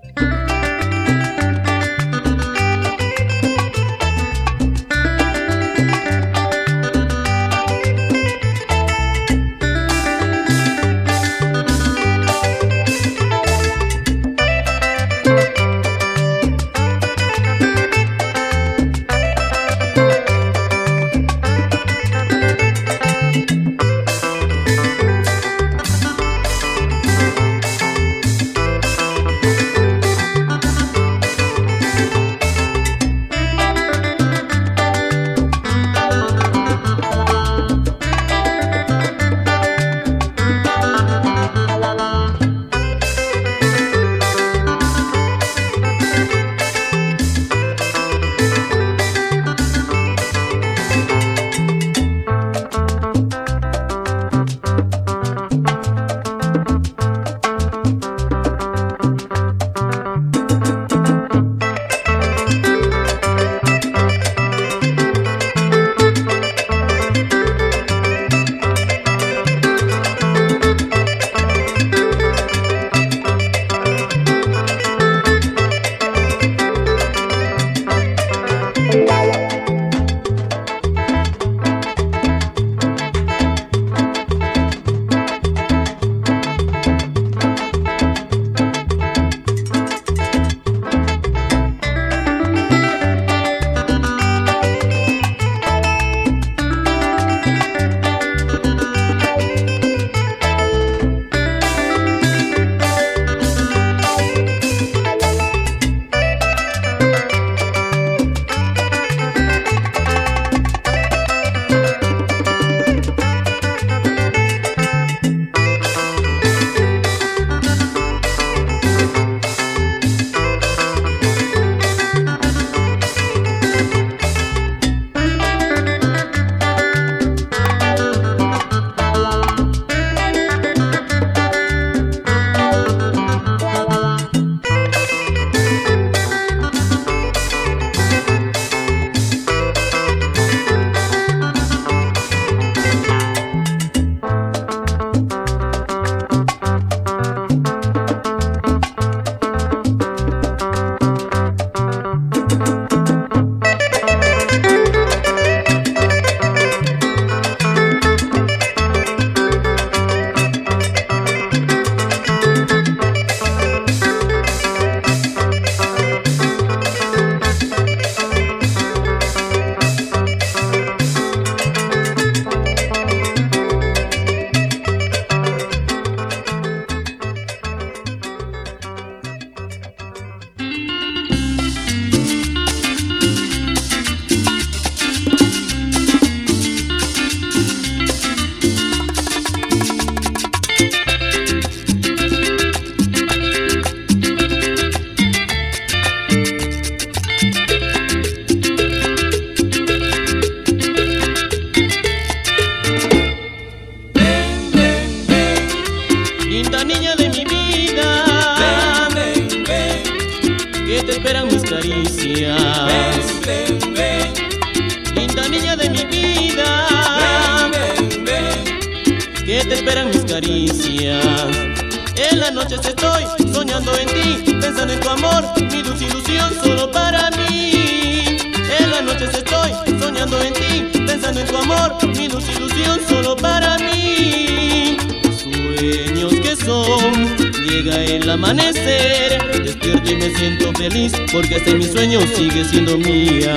Porque hasta en mis sueños sigue siendo mía.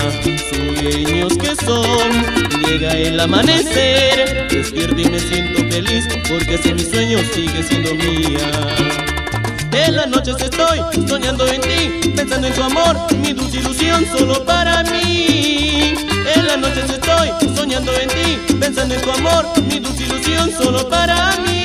Sueños que son, llega el amanecer, despierto y me siento feliz, porque hasta en mis sueños sigue siendo mía. En las noches estoy soñando en ti, pensando en tu amor, mi dulce ilusión solo para mí. En las noches estoy soñando en ti, pensando en tu amor, mi dulce ilusión solo para mí.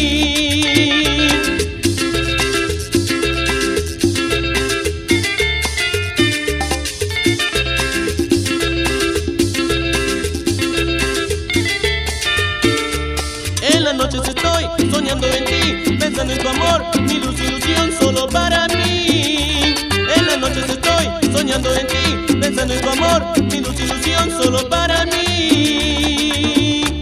Soñando en ti, pensando en tu amor, mi dulce ilusión solo para mí. En las noches estoy soñando en ti, pensando en tu amor, mi dulce ilusión solo para mí.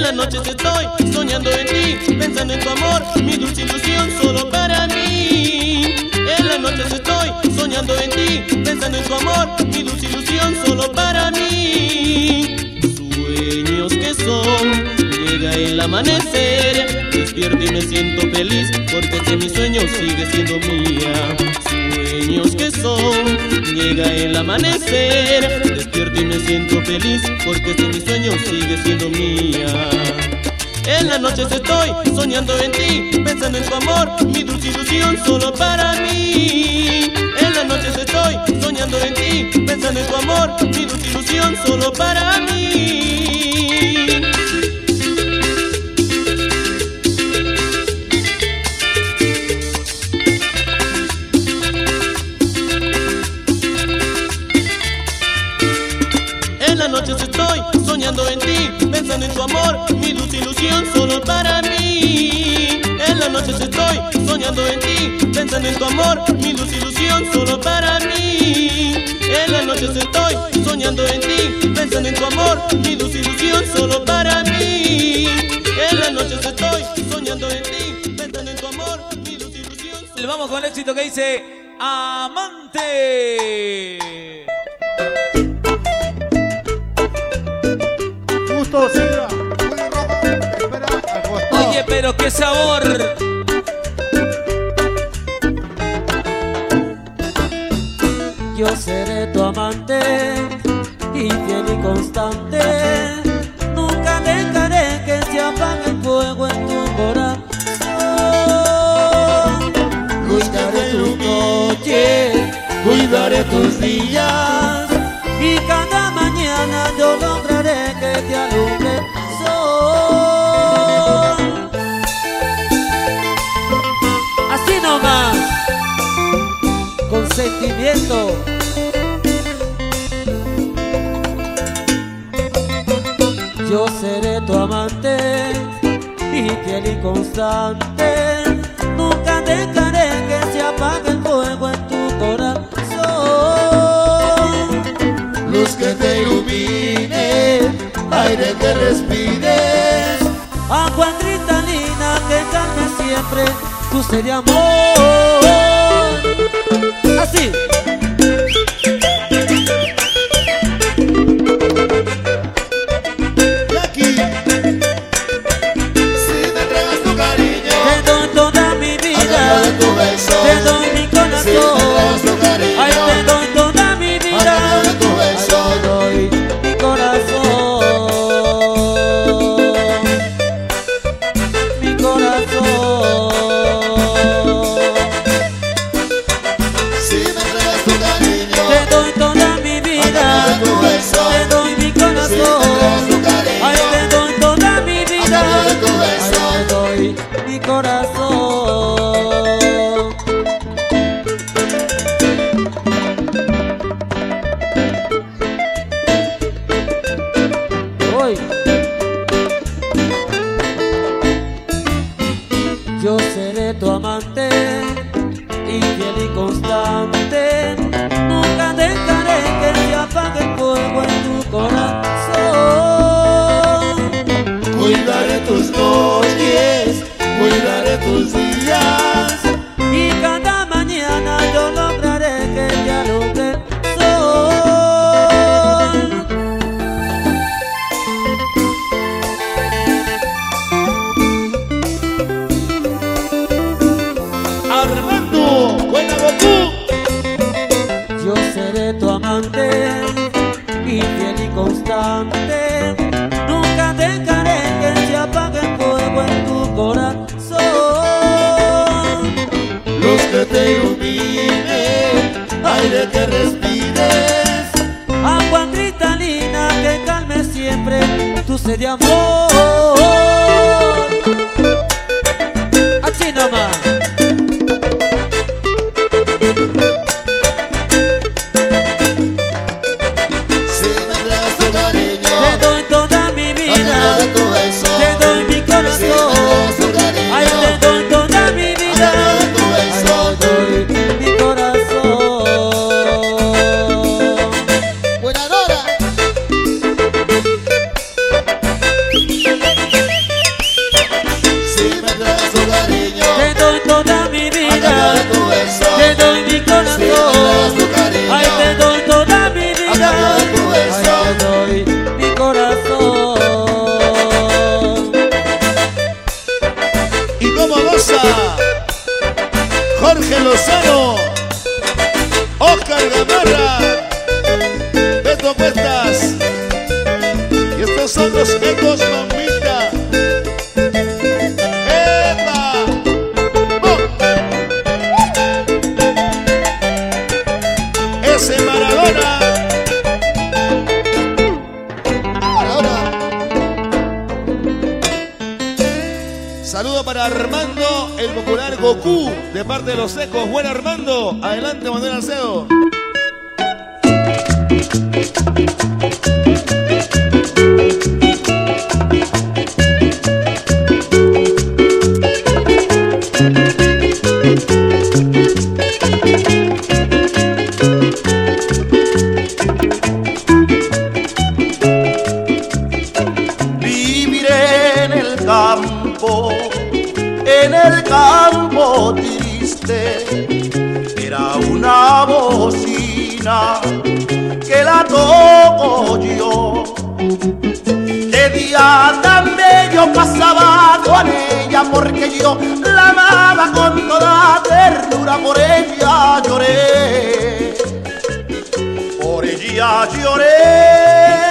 las noches estoy soñando en ti, pensando en tu amor, mi dulce ilusión solo para mí. En las noches estoy soñando en ti, pensando en tu amor, mi dulce ilusión solo para mí. Sueños que son, llega el amanecer, despierto y me siento feliz, porque que mi sueño sigue siendo mía. Sueños que son, llega el amanecer, despierto y me siento feliz, porque este mi sueño sigue siendo mía. En las noches estoy soñando en ti, pensando en tu amor, mi dulce ilusión solo para mí. En las noches estoy soñando en ti, pensando en tu amor, mi dulce ilusión solo para mí. En las noches estoy soñando en ti, pensando en tu amor, mi dulce ilusión solo para mí. En las noches estoy soñando en ti, pensando en tu amor, mi dulce ilusión solo para mí. En las noches estoy soñando en ti, pensando en tu amor, mi dulce ilusión solo para mí. En las noches estoy soñando en ti, pensando en tu amor, mi dulce ilusión solo. Le vamos con el éxito que dice Amante. Justo, Silva. Muy rojo. Espera, al costado. Oye, pero qué sabor. Yo seré tu amante, y fiel y constante. Nunca dejaré que se apague el fuego en tu corazón. Cuidaré tus noches, cuidaré tus días, y cada mañana yo lograré que te alumbre el sol. Así nomás, con sentimiento. Yo seré tu amante, y fiel y constante. Nunca dejaré que se apague el fuego en tu corazón. Luz que te ilumine, aire que respires, agua cristalina que calme siempre tu sed de amor. Así. Y aquí, si me entregas tu cariño, te doy toda mi vida, de tu beso, te doy mi corazón. Si me entregas tu cariño, ay, te doy toda mi vida, de tu beso, ay, te doy mi corazón, mi corazón. si me entregas tu cariño, Te doy toda mi vida, de tu beso, te doy mi si me entregas corazón, tu cariño, ay, te doy toda mi vida, de tu beso, ay, te doy mi corazón. Hoy yo seré tu amante, y fiel y constante. Nunca dejaré que se apague el fuego en tu corazón. cuidaré tus noches, cuidaré tus días, Y cada mañana yo lograré que te alumbre el sol. Armando, buena Goku. Yo seré tu amante, y fiel y constante. Nunca dejaré que se apague el fuego en tu corazón. Luz que te ilumine, aire que respires, Agua cristalina que calme siempre tu sed de amor. Así nomás. si me entregas tu cariño, Te doy toda mi vida, de tu beso, te doy mi si me corazón. entregas tu cariño, Ay, te doy toda mi vida, de tu beso, ay, te doy mi corazón. buena Dora. Lozano, Oscar Gamarra, Beto Cuestas. Y estos son los ecos, mamita. ¡Epa! ¡Oh! Ese Maradona. Maradona. Saludo para Armando, el popular Goku, de parte de los ecos. Buen Armando. Adelante, Manuel Alcedo. En el campo triste era una bocina que la toco yo. Qué día tan bello pasaba con ella, porque yo la amaba con toda ternura. Por ella lloré, por ella lloré.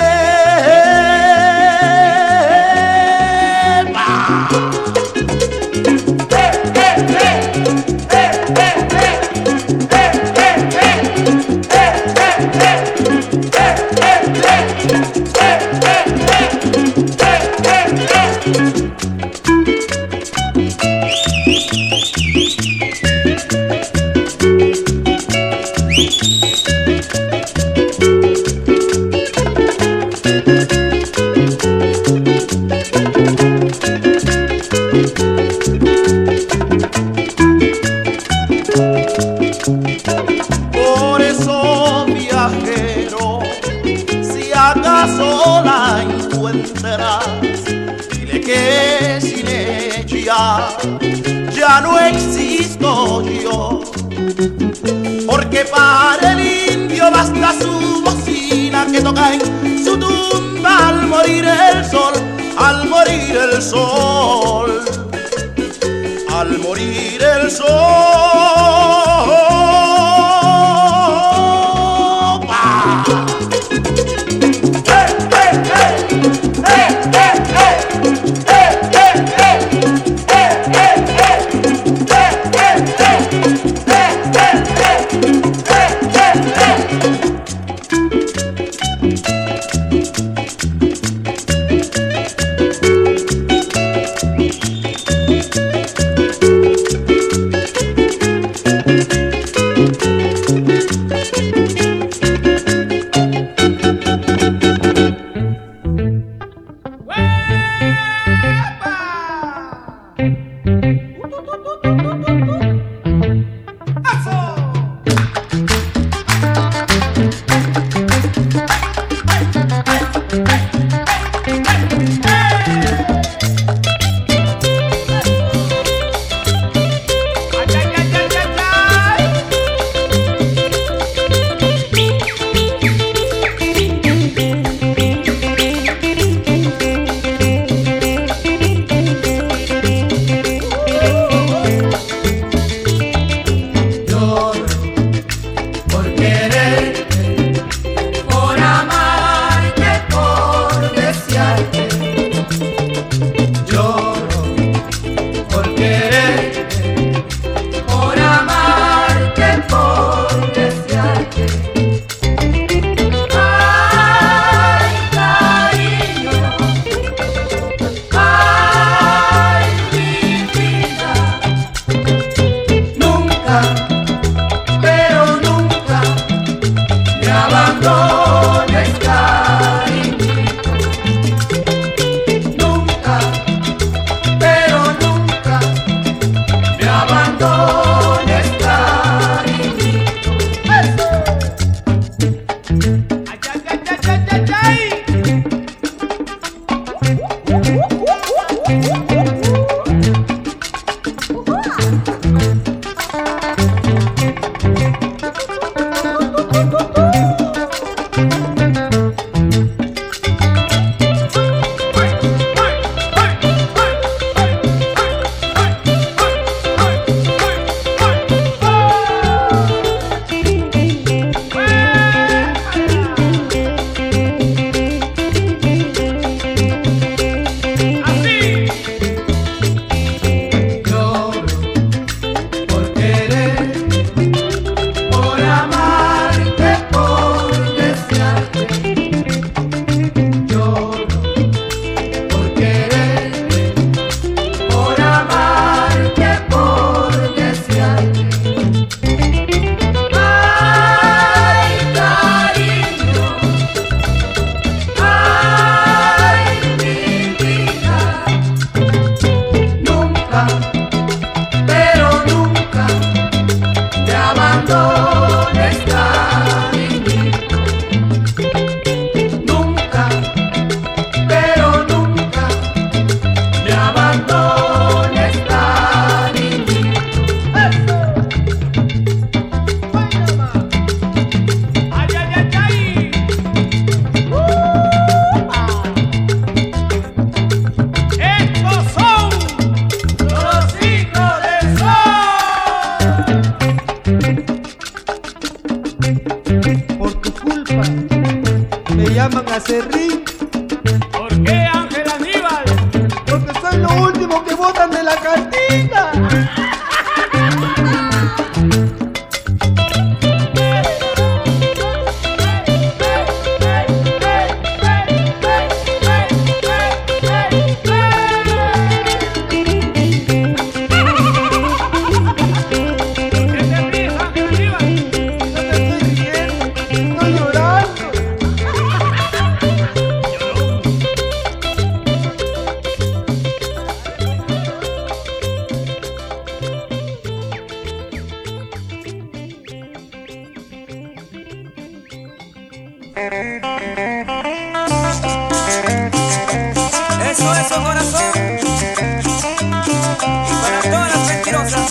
Por eso, viajero, si acaso la encuentras, dile que sin ella ya no existo yo. Porque para el indio basta su bocina, que toca en su tumba al morir el sol, al morir el sol, al morir el sol. Eso, eso, corazón. Y para todas las mentirosas,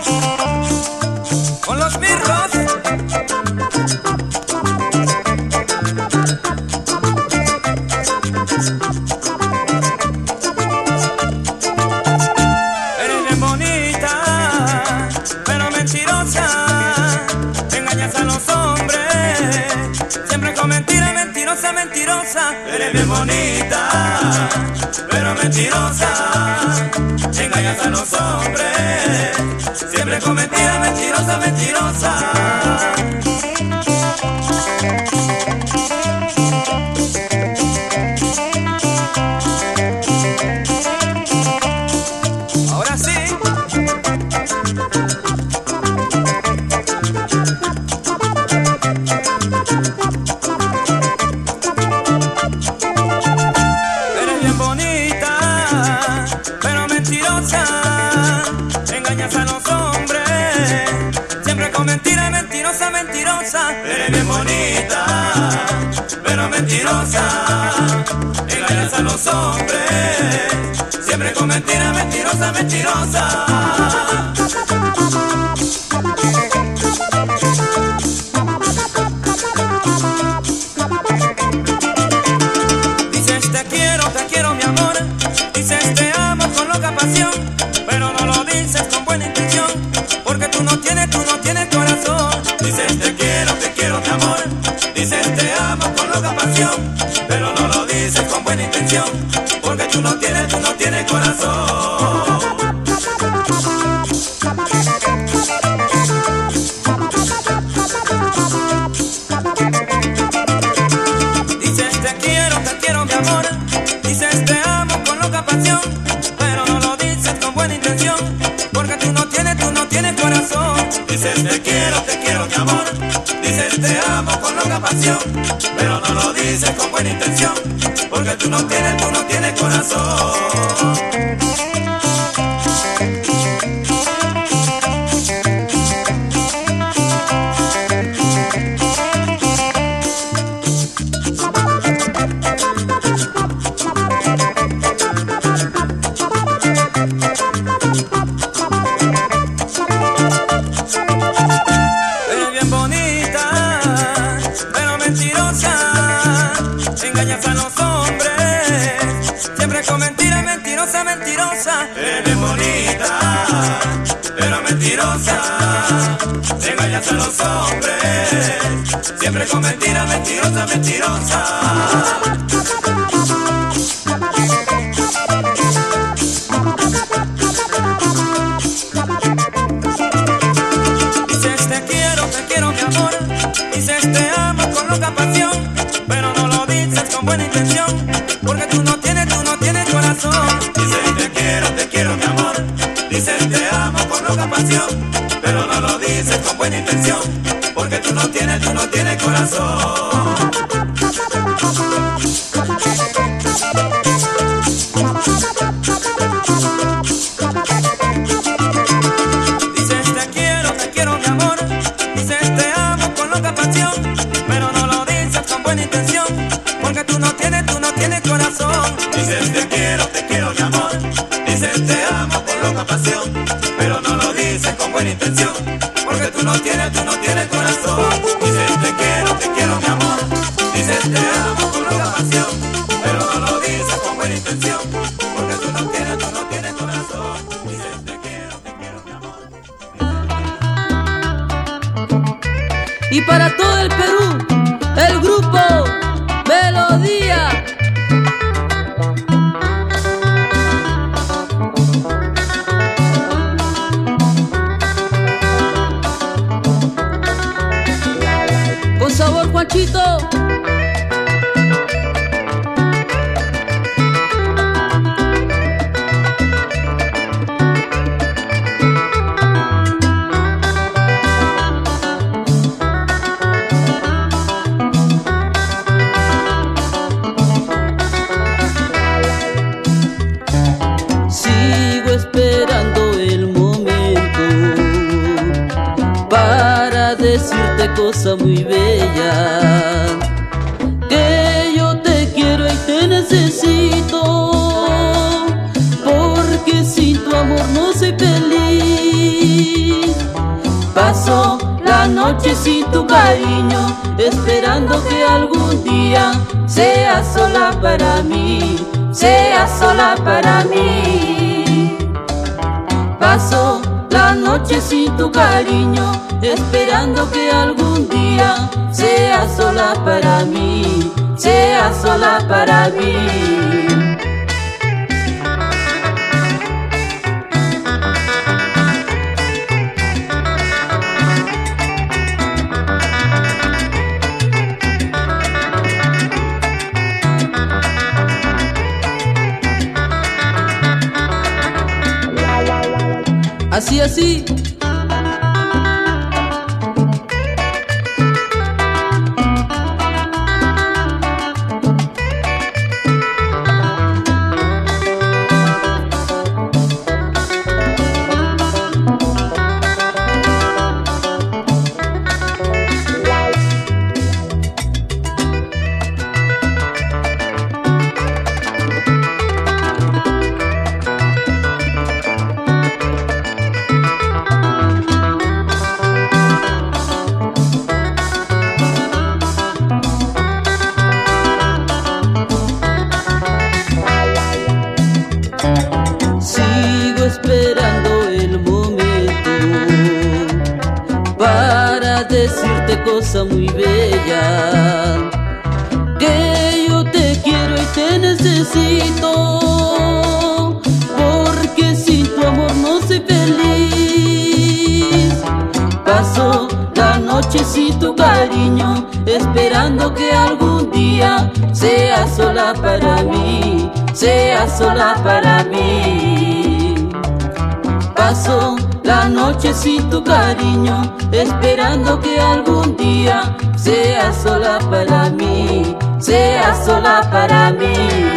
con los mirros. Eres bien bonita, pero mentirosa. Engañas a los hombres, siempre con mentira, mentirosa, mentirosa. Eres bien bonita, pero mentirosa. Engañas a los hombres, siempre con mentira, mentirosa, mentirosa. Ahora sí. Eres bien bonita, pero mentirosa. Engañas a los hombres, siempre con mentira, mentirosa, mentirosa. Eres bien bonita, pero mentirosa. Engañas a los hombres, siempre con mentira, mentirosa, mentirosa. Dices te quiero, te quiero mi amor. Dices te amo con loca pasión, pero no lo dices con buena intención, porque tú no tienes, tú no tienes corazón. Dices te quiero, te quiero mi amor. Dices te amo con loca pasión, pero no lo dices con buena intención, porque tú no tienes, tú no tienes corazón. Dices te quiero, te quiero mi amor. Dices te amo con loca pasión, pero no lo dices con buena intención, porque tú no tienes, tú no tienes corazón. Dices te quiero, te quiero mi amor. Dices te amo con loca pasión, pero no lo dices con buena intención, porque tú no tienes, tú no tienes corazón. Eres bien bonita, pero mentirosa. Engañas a los hombres, siempre con mentira, mentirosa, mentirosa. Eres bien bonita, pero mentirosa. Engañas a los hombres, siempre con mentira, mentirosa, mentirosa. Dices te quiero, te quiero mi amor. Dices te amo con loca pasión, pero no lo dices con buena intención, porque tú no tienes, tú no tienes corazón. Dices te quiero, te quiero mi amor. Dices te amo con loca pasión, pero no lo dices con buena intención, porque tú no tienes, tú no tienes corazón. Dices te quiero, te quiero mi amor. Dices te amo con loca pasión, pero no lo dices con buena intención, porque tú no tienes, tú no tienes corazón. Dices te quiero, te quiero mi amor. Dices te amo con loca pasión, pero no lo dices con buena intención, porque tú no tienes, tú no tienes corazón. Dices te quiero, te quiero mi amor. Dices te amo con loca pasión, pero no lo dices con buena intención, porque tú no tienes, tú no tienes corazón. Dices te quiero, te quiero mi amor. Y para todo el Perú, el grupo Melodía. Con sabor Juanchito. Sigo esperando el momento para decirte cosas muy bellas, que yo te quiero y te necesito. noche sin tu cariño, esperando que algún día seas sola para mí, seas sola para mí. Paso la noche sin tu cariño, esperando que algún día seas sola para mí, seas sola para mí. Así, así. Cosa muy bella, que yo te quiero y te necesito, porque sin tu amor no soy feliz. Paso la noche sin tu cariño, esperando que algún día seas sola para mí, seas sola para mí. Paso la noche sin tu cariño, esperando que algún día seas sola para mí, seas sola para mí.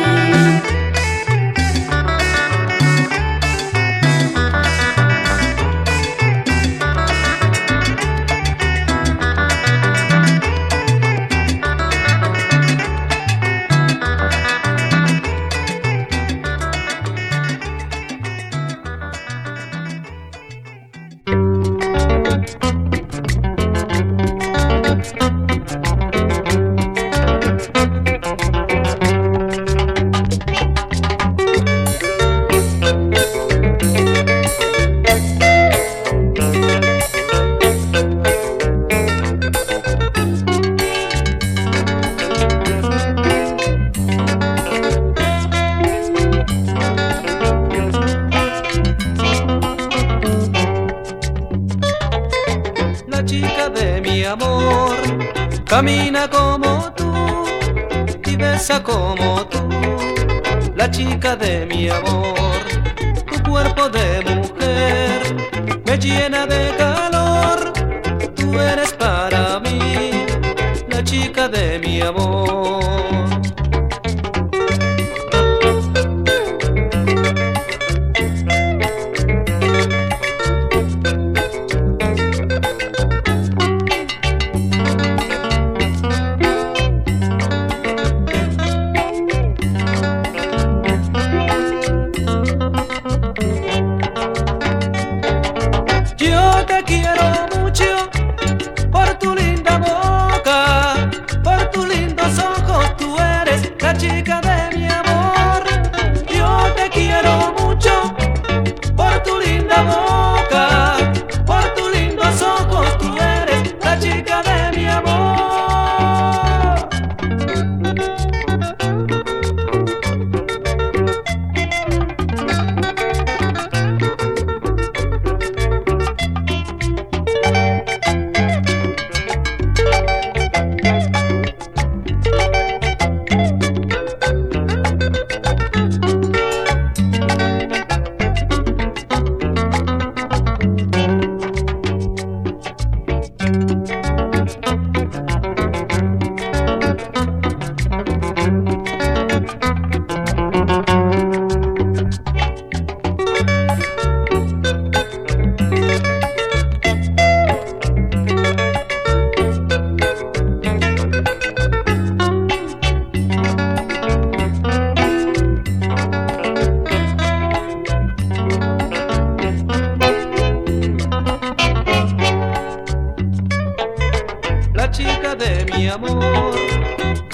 Camina como tú y besa como tú, la chica de mi amor. Tu cuerpo de mujer me llena de calor. Tú eres para mí la chica de mi amor.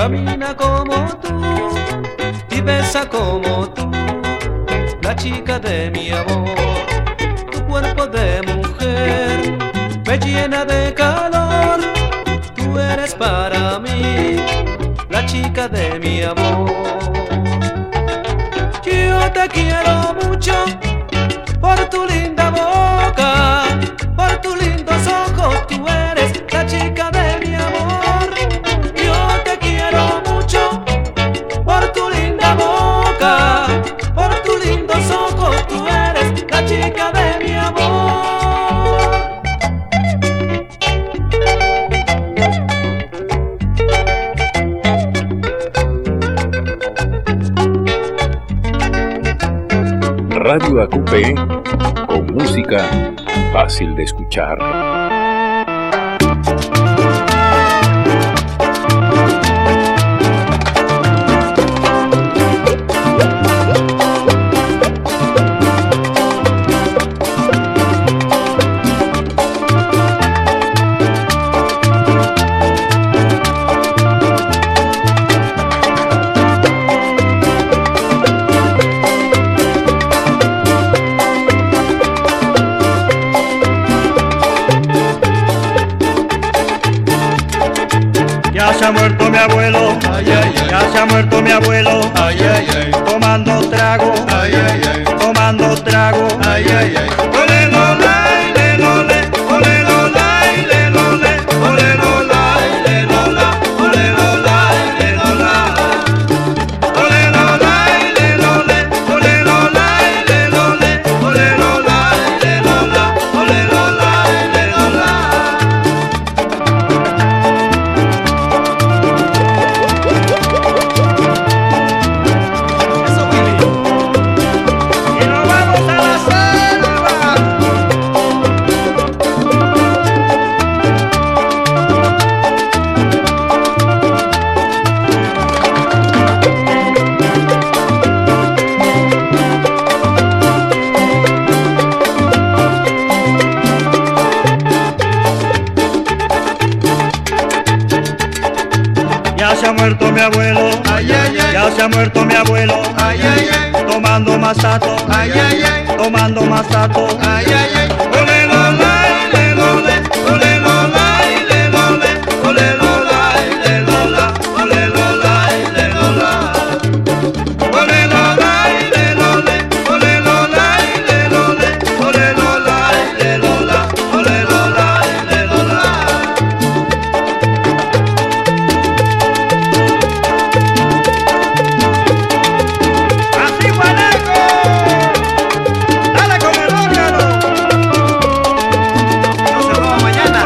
camina como tú y besa como tú, la chica de mi amor. Tu cuerpo de mujer me llena de calor, tú eres para mí la chica de mi amor. Yo te quiero mucho por tu linda boca, por tus lindos ojos, tú eres la chica de mi amor. Yo te quiero mucho por tu linda boca, por tus lindos ojos, tú eres la chica de mi amor. Radio A Q P, con música fácil de escuchar. Ya se ha muerto mi abuelo, ay, ay, ay. Ya se ha muerto mi abuelo, ay, ay, ay. Tomando trago, ay, ay, ay. Tomando trago, ay, ay, ay. Ole, lola, le, lole, ole, lola, le, lole, ole, lola, le, lola, ole, lola, le, lola. Ole, lola, le, lole, ole, lola, le, lole, ole, lola, le, lola, ole, lola, le, lola. Ya se ha muerto mi abuelo, ay, ay, ay. Ya se ha muerto mi abuelo, ay, ay, ay. Tomando masato, ay, ay, ay. Tomando masato, ay, ay, ay. Ole, lola, le, lole, ole, lola, le, lole, ole, lola, le, lola, ole, lola, le, lola. Ole, lola, le, lole, ole, lola, le, lole, ole, lola, le, lola, ole, lola, le, lola. Así, Guanaco, dale con el órgano. No se roba mañana.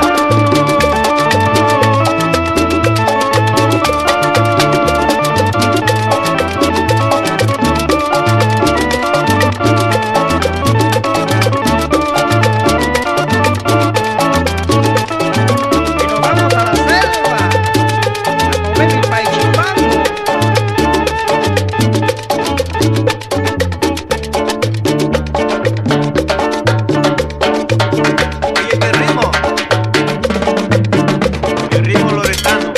Y nos vamos a la selva a comer mi paichipambo. Oye, qué ritmo, qué ritmo loretano.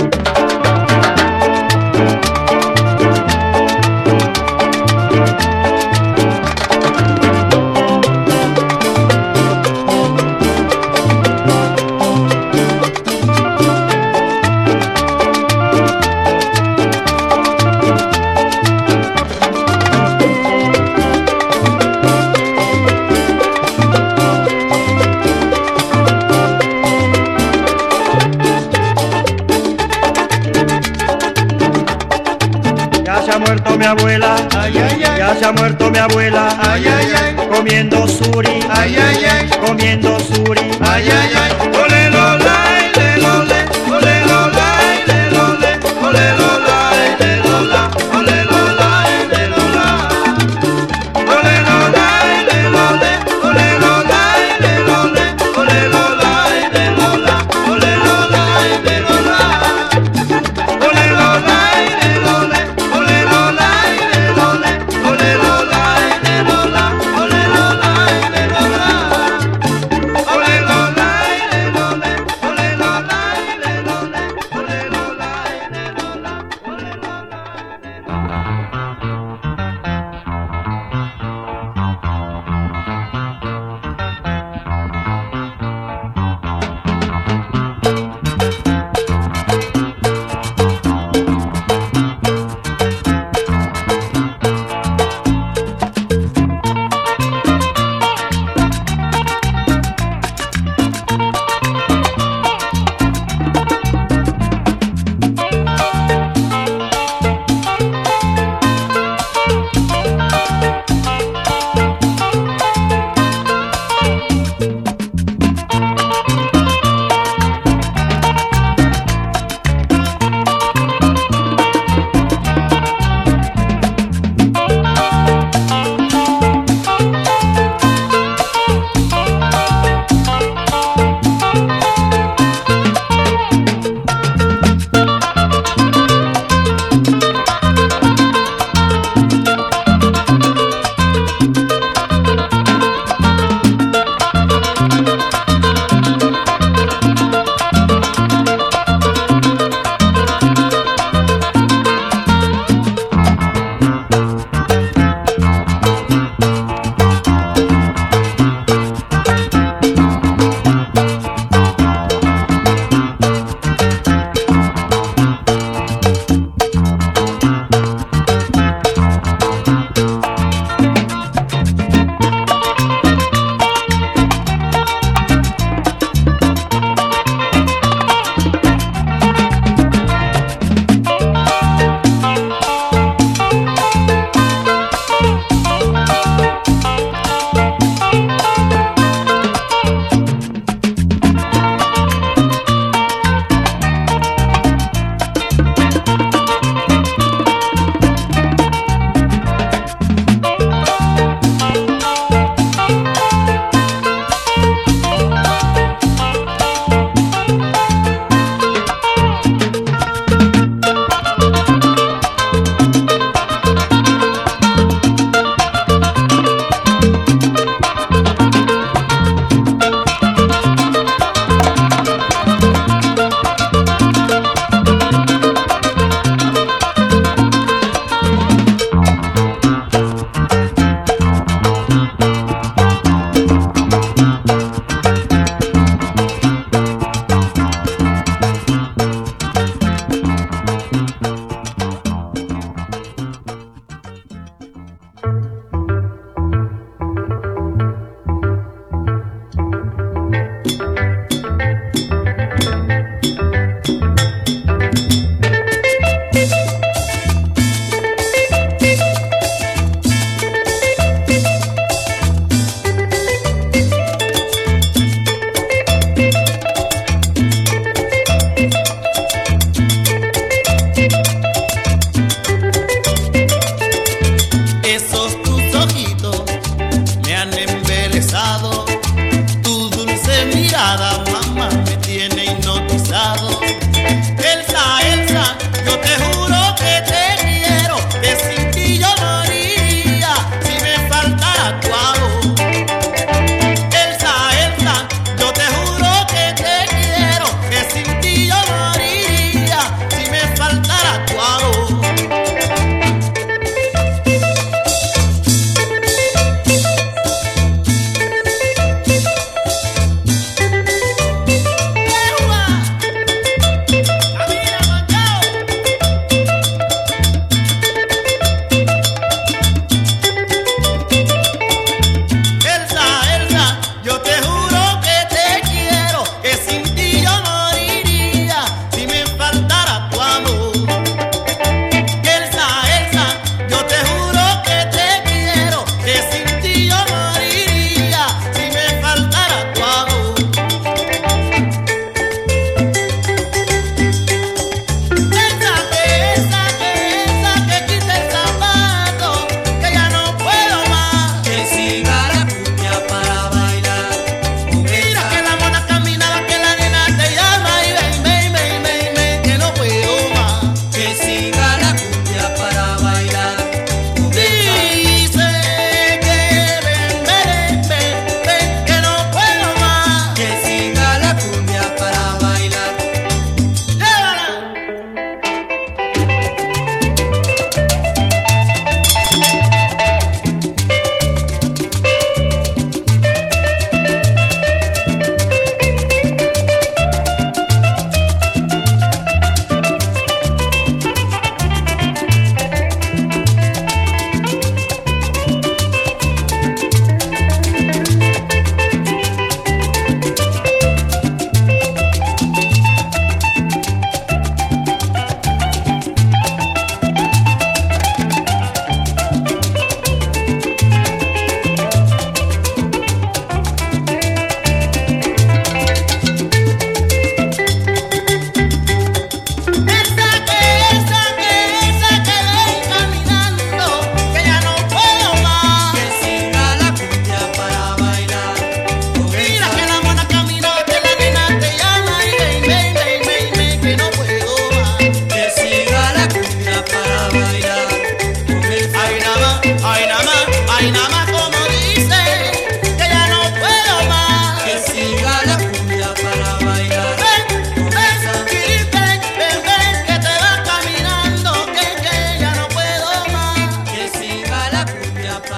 Ya se ha muerto mi abuela, ay, ay, ay. Ya se ha muerto mi abuela, ay, ay, ay. Comiendo suri, ay, ay, ay. Comiendo suri, ay, ay, ay. Ole, lola, le, lole, ole, lola, le, lole, ole, lola, le, lola, ole, lola, le, lola. Ole, lola, le, lole, ole, lola, le, lole, ole, lola, le, lola, ole, lola, le, lola. Ole, lola, le, lole, ole, lola, le, lole, ole, lola, le, lola, ole, lola, le, lola. Ole, lola, le,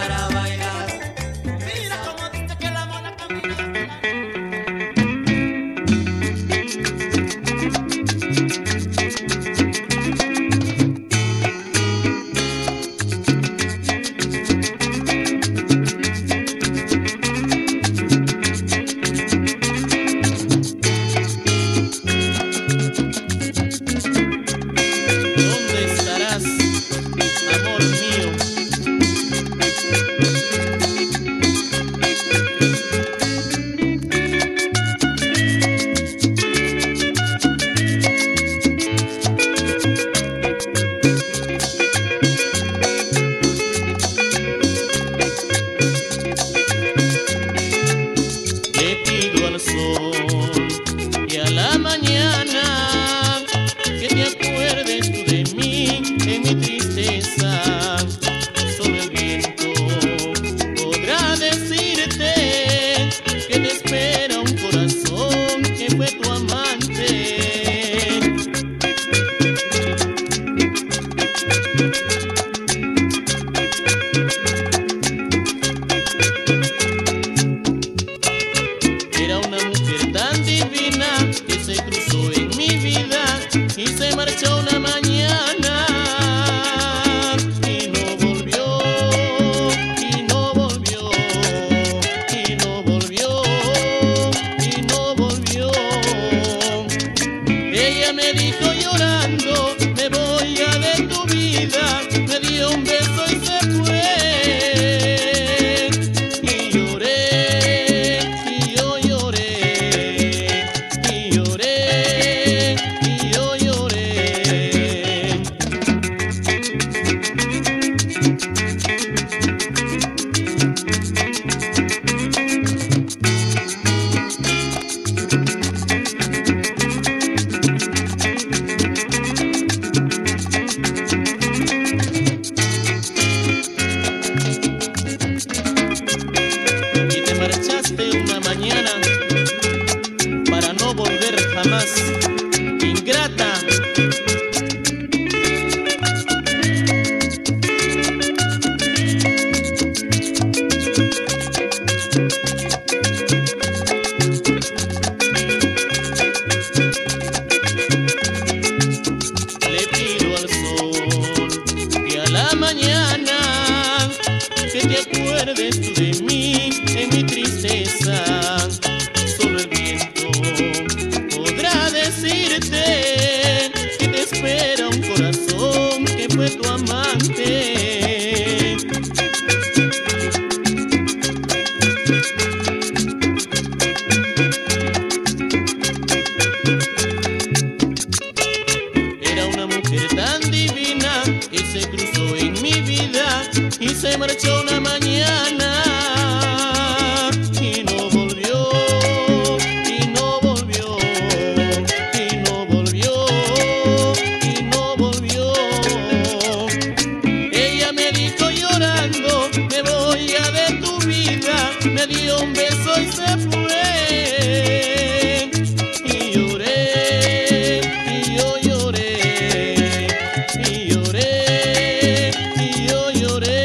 para bailar. Mira cómo dice que la mona camina. ¿Dónde estarás, amor mío? Le pido al sol y a la mañana que te acuerdes tú de mí en mi tristeza. Solo el viento podrá decirte que te espera un corazón que fue tu amante. Era una mujer tan divina que se cruzó en mi vida y se marchó una mañana y no volvió, y no volvió, y no volvió, y no volvió. Ella me dijo llorando, me voy a de tu vida, me dio un beso y se fue. Y lloré, y yo lloré, y lloré, y yo lloré. Y te marchaste una mañana para no volver jamás, ingrata. Le pido al sol y a la mañana que te acuerdes tú de mí en mi tristeza. Solo el viento podrá decirte que te espera un corazón que fue tu amante. Era una mujer tan divina que se cruzó en mi vida y se marchó una mañana y no volvió, y no volvió, y no volvió, y no volvió. Ella me dijo llorando, me voy a de tu vida, me dio un beso y se fue. Y lloré, y yo lloré, y lloré, y yo lloré.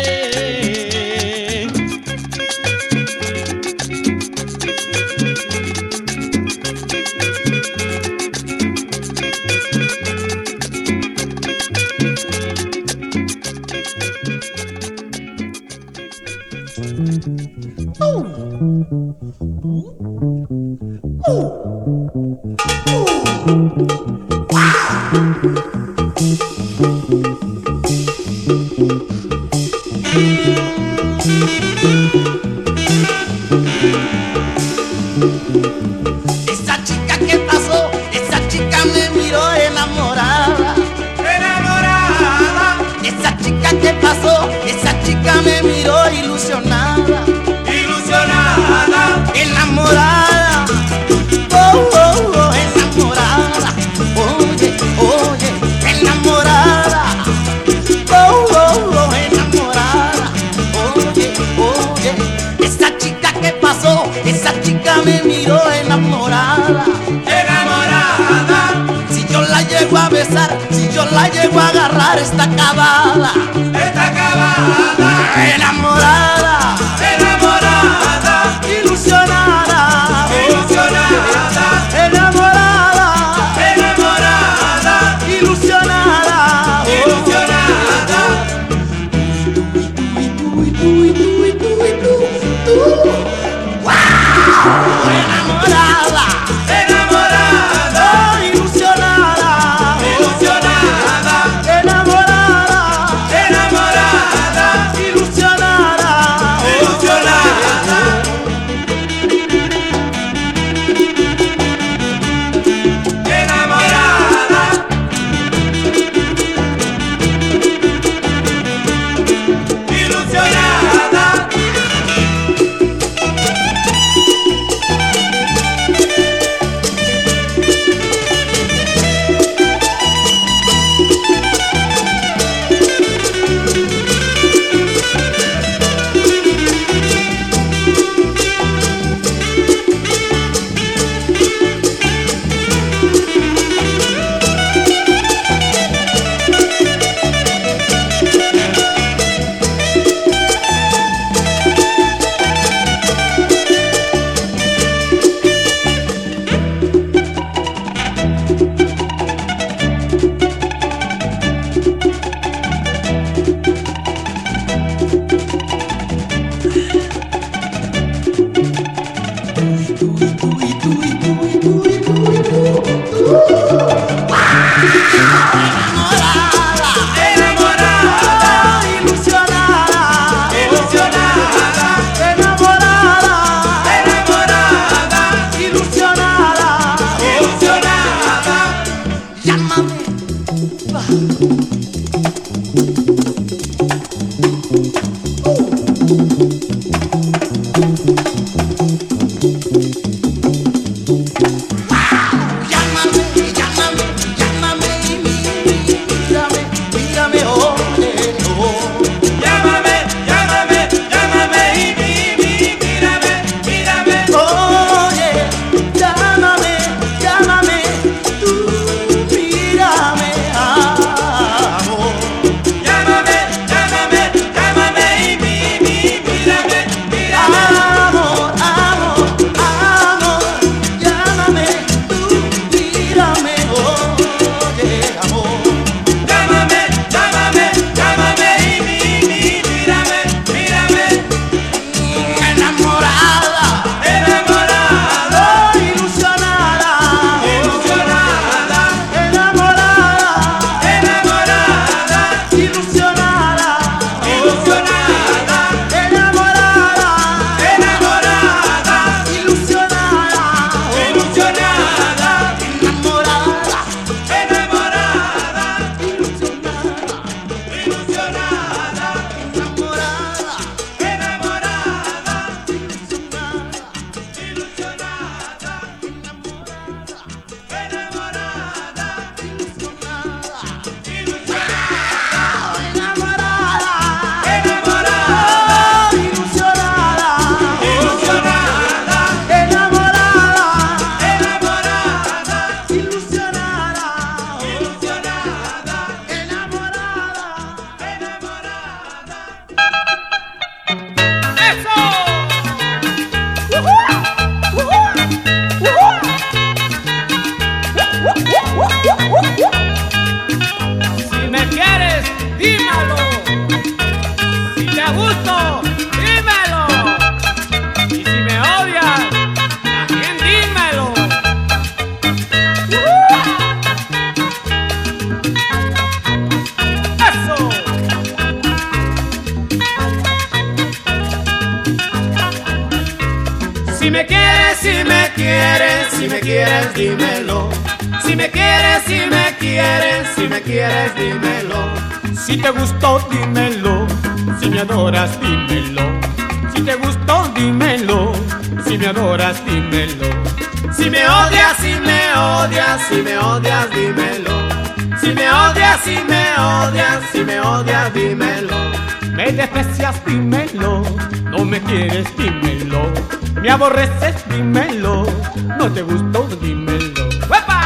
Esa chica que pasó, esa chica me miró enamorada. Enamorada. Esa chica que pasó, esa chica me miró ilusionada. Ilusionada. Enamorada. Oh, oh, oh, enamorada. Oye, oye, enamorada. Oh, oh, oh, enamorada. Oye, oye, esa chica que pasó, esa chica me miró enamorada. Enamorada. Si yo la llego a besar, si yo la llego a agarrar, está acabada. Está acabada. Enamorada. Si me quieres, si me quieres, si me quieres, dímelo. Si me quieres, si me quieres, si me quieres, dímelo. Si te gustó, dímelo. Si me adoras, dímelo. Si te gustó, dímelo. Si me adoras, dímelo. Si me odias, si me odias, si me odias, dímelo. Si me odias, si me odias, si me odias, dímelo. Me desprecias, dímelo. No me quieres, dímelo. Me aborreces, dímelo. No te gustó, dímelo. ¡Uepa!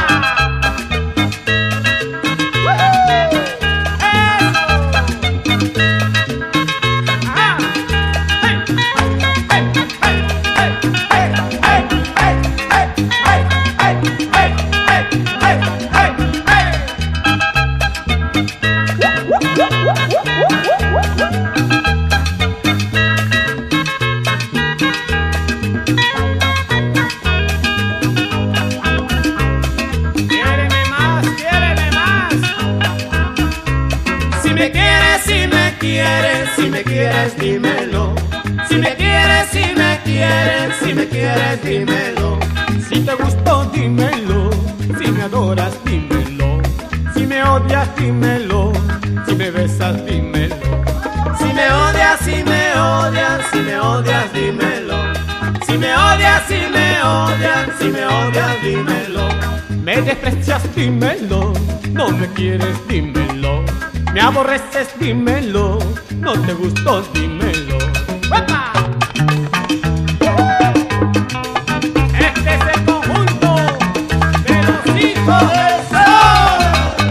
Si me quieres, dímelo. Si me quieres, si me quieres, si me quieres, dímelo. Si te gustó, dímelo. Si me adoras, dímelo. Si me odias, dímelo. Si me besas, dímelo. Si me odias, si me odias, si me odias, dímelo. Si me odias, si me odias, si me odias, dímelo. Me desprecias, dímelo. No me quieres, dímelo. Me aborreces, dímelo. No te gustó, dímelo. ¡Uepa! Este es el conjunto de los hijos del sol.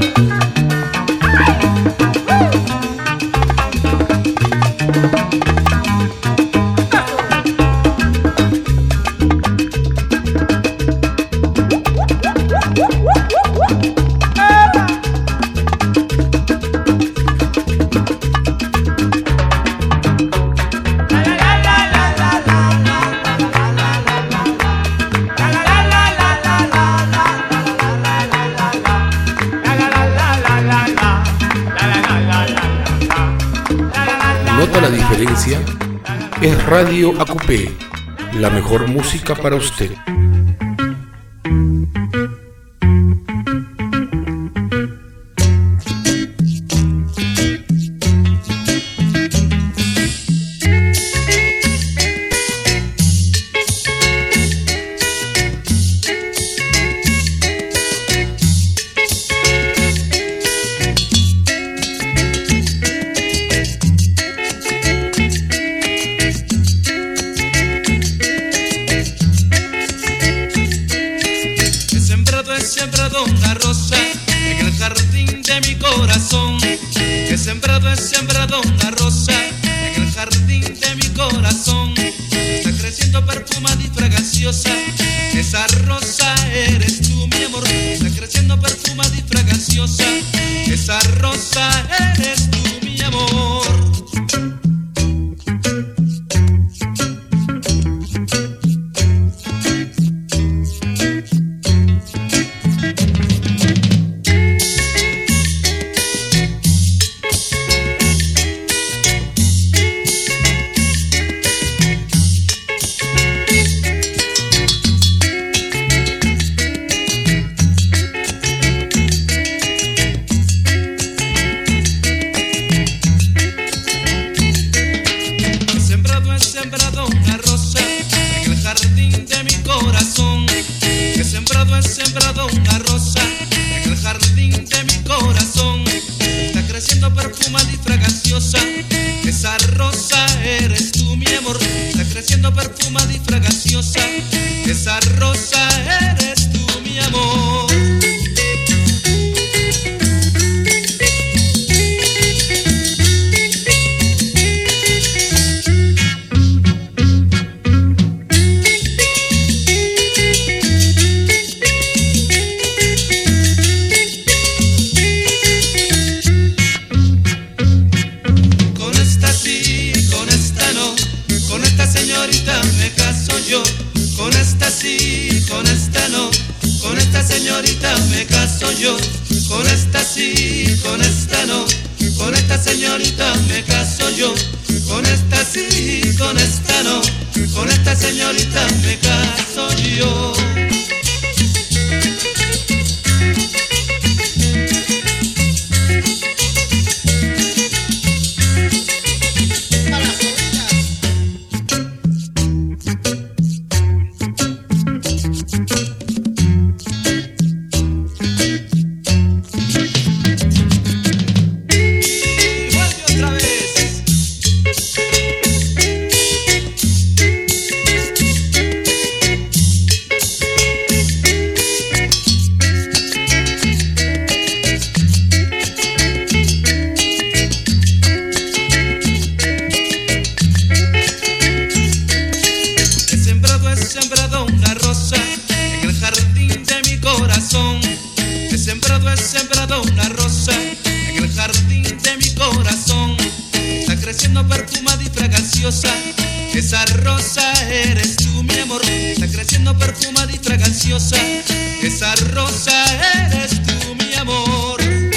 ¿Nota la diferencia? Es Radio Acupé, la mejor música para usted. Con esta sí, con esta no, con esta señorita me caso yo. Esa rosa eres tú, mi amor. Está creciendo perfumada y fraganciosa. Esa rosa eres tú, mi amor.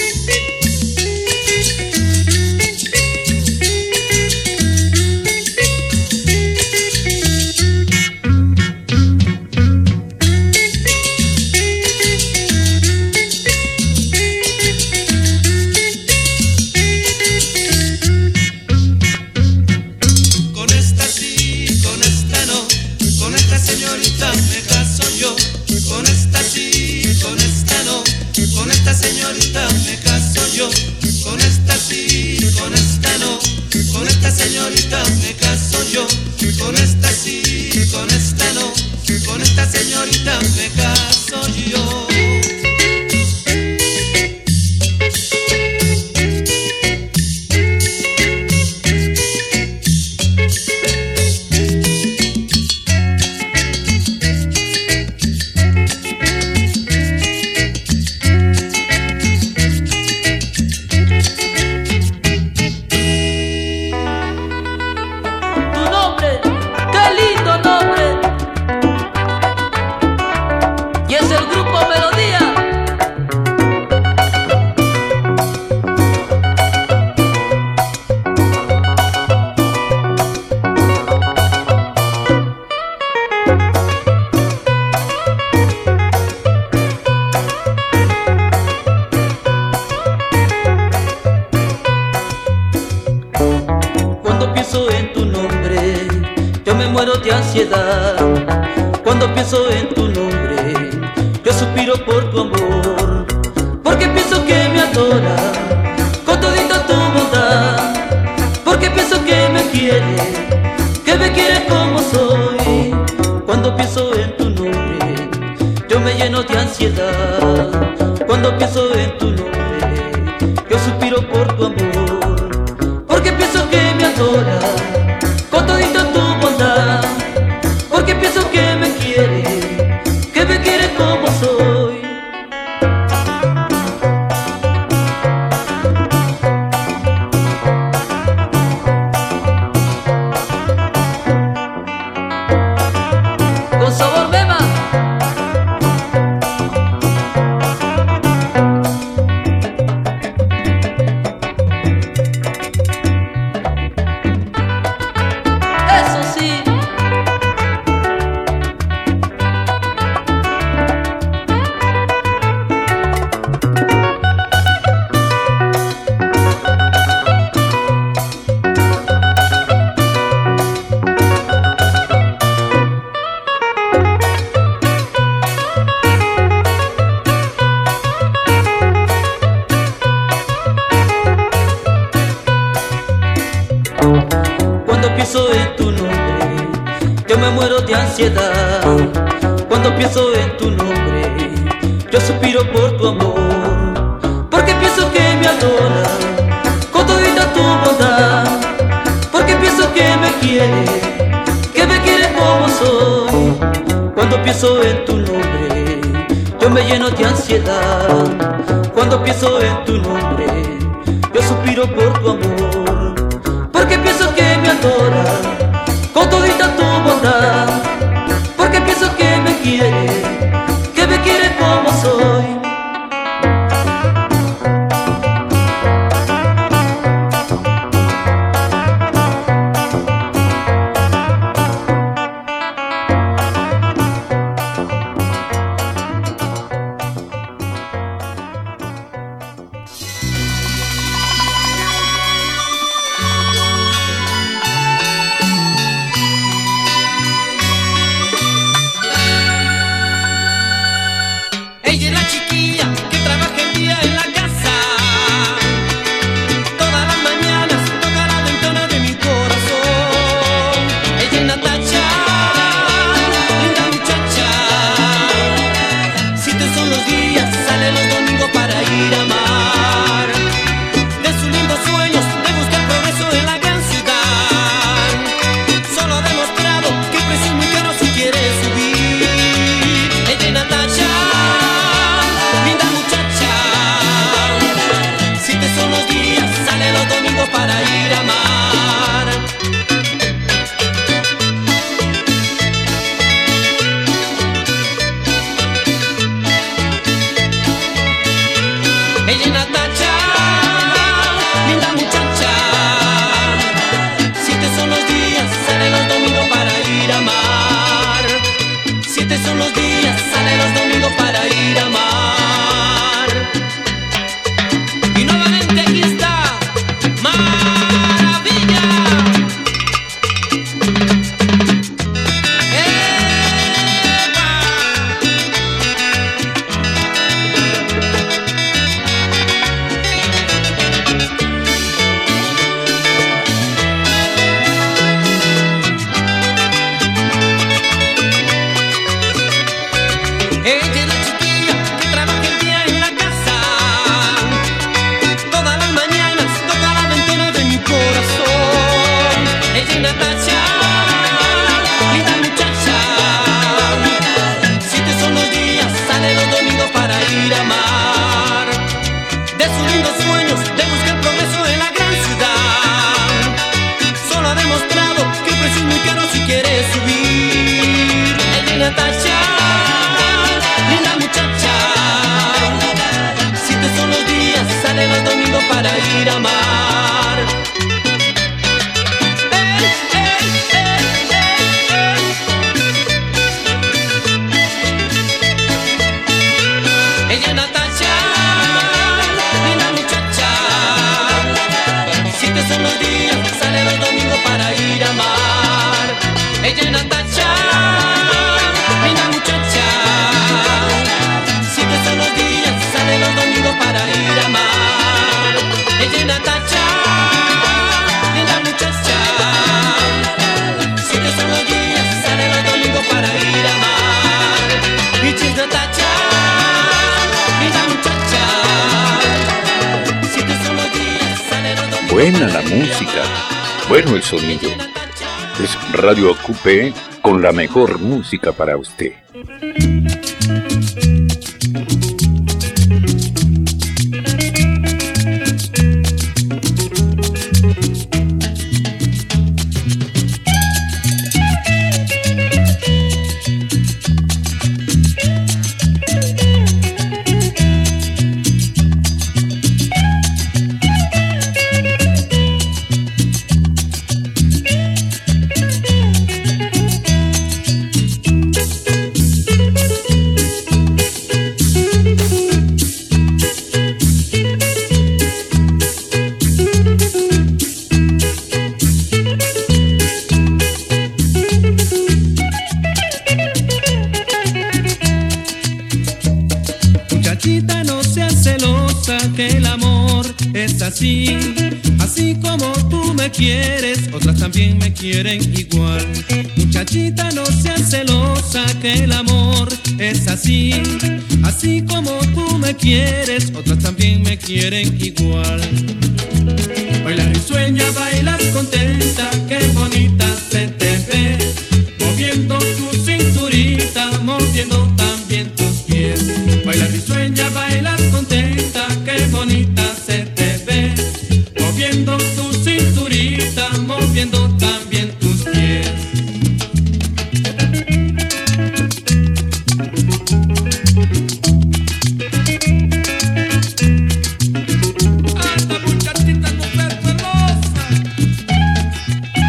Señorita, me caso yo. Con esta sí, con esta no. Con esta señorita me caso yo. Con esta sí, con esta no. Con esta señorita me caso yo. Cuando pienso en tu nombre, yo suspiro por tu amor, porque pienso que me adora con todita tu bondad, porque pienso que me quiere, que me quiere como soy. Cuando pienso en tu nombre, yo me lleno de ansiedad. Cuando pienso en tu nombre, yo suspiro por tu amor, porque pienso que me adora con todita tu bondad, porque pienso que me quiere, que me quiere como soy. Con sabor beba. Eso sí. Cuando pienso en tu nombre, yo me muero de ansiedad. Cuando pienso en tu nombre, yo suspiro por tu amor, porque pienso que me adora con todita tu bondad, porque pienso que me quiere, que me quiere como soy. Cuando pienso en tu nombre, yo me lleno de ansiedad. Cuando pienso en tu nombre, yo suspiro por tu amor, porque pienso que me adora con todita tu bondad, porque pienso que me quiere, que me quiere como soy. Ella es Natacha, linda muchacha. Siete son los días, sale los domingos para ir a amar. De sus lindos sueños, de buscar progreso en la gran ciudad. Solo ha demostrado que el precio es muy caro si quiere subir. Ella es Natacha, linda muchacha. Siete son los días, sale los domingos para ir a amar. Ella es Natacha, linda muchacha. Siete son los días, sale los domingos para ir a amar. Siete son los días, sale los domingos para ir a amar. Y nuevamente aquí está Maravilla. Ella es la chiquilla que trabaja el día en la casa. Todas las mañanas toca la ventana de mi corazón. Ella es Natacha, linda muchacha. Siete son los días, sale los domingos para ir a amar. De sus lindos sueños, de buscar progreso en la gran ciudad. Solo ha demostrado que el precio es muy caro si quiere subir. Ella es Natacha, linda muchacha. Siete son los días, sale los domingos para ir a amar. Ey, ey, ey, ey, ey. Ella es Natacha, linda muchacha. Siete son los días, sale los domingos para ir a amar. Ella es Natacha, linda muchacha. Siete son los días, sale los domingos para ir a amar. Ella es Natacha, linda muchacha. Siete son los días, sale los domingos para ir a amar. Ella es Natacha, linda muchacha. Siete son los días, sale los domingos. Buena la música, bueno el sonido. Es Radio Ocupé con la mejor música para usted. Muchachita, no seas celosa, que el amor es así. Así como tú me quieres, otras también me quieren igual. Muchachita, no seas celosa, que el amor es así. Así como tú me quieres, otras también me quieren igual. Bailas risueña, bailas contenta, qué bonita se te ve. Moviendo tu cinturita, moviendo también tus pies. Bailas risueña, bailas contenta, qué bonita se te ve. Moviendo tu cinturita, moviendo también tus pies. Anda, muchachita, mujer celosa.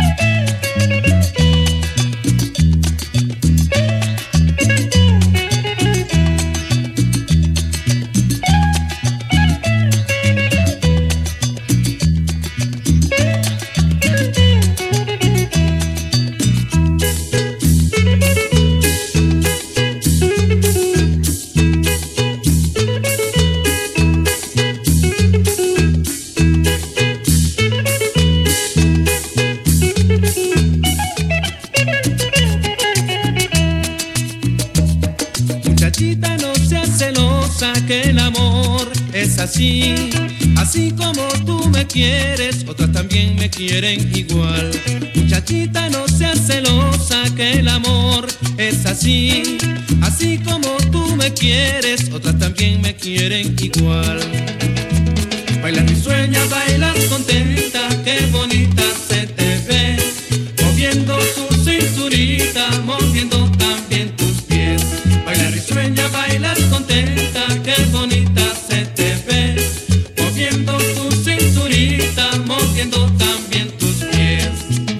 así, así como tú me quieres, otras también me quieren igual. Muchachita, no seas celosa, que el amor es así, así como tú me quieres, otras también me quieren igual. Bailas risueña, bailas contenta, qué bonita se te ve, moviendo tu cinturita, moviendo también tus pies. Bailas risueña, bailas contenta, qué bonita se te ve, moviendo tu cinturita, moviendo también tus pies.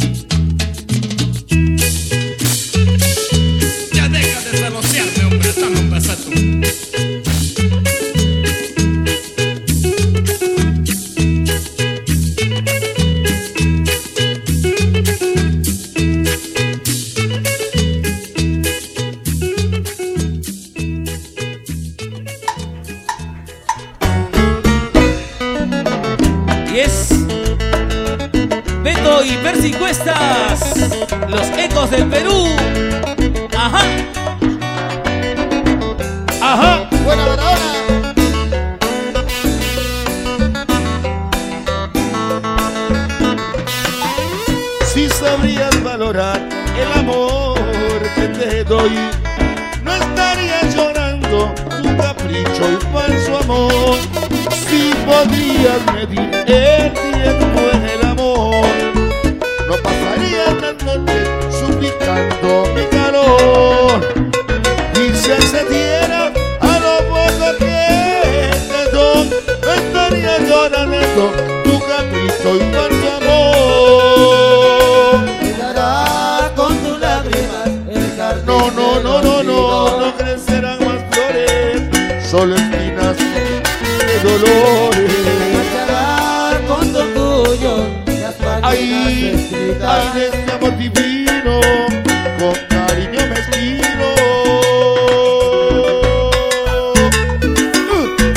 Ya deja de sabosearme, hombre, dame un pasato. Y Percy Cuestas, los ecos del Perú. Ajá. Ajá. Buena Barahona. Si sabrías valorar el amor que te doy, no estarías llorando tu capricho y falso amor. Si podrías medir el tiempo en el amor, no pasaría la noche suplicando mi calor. Y si accediera a lo poco que te doy, no estaría llorando tu capricho y falso amor. Quedará con tus lágrimas el jardín. No, no, no, no, no, no crecerán más flores, solo espinas de dolores. Marchará con tu orgullo las páginas Ay, escritas. ay, de este amor divino, con cariño mezquino. Uh.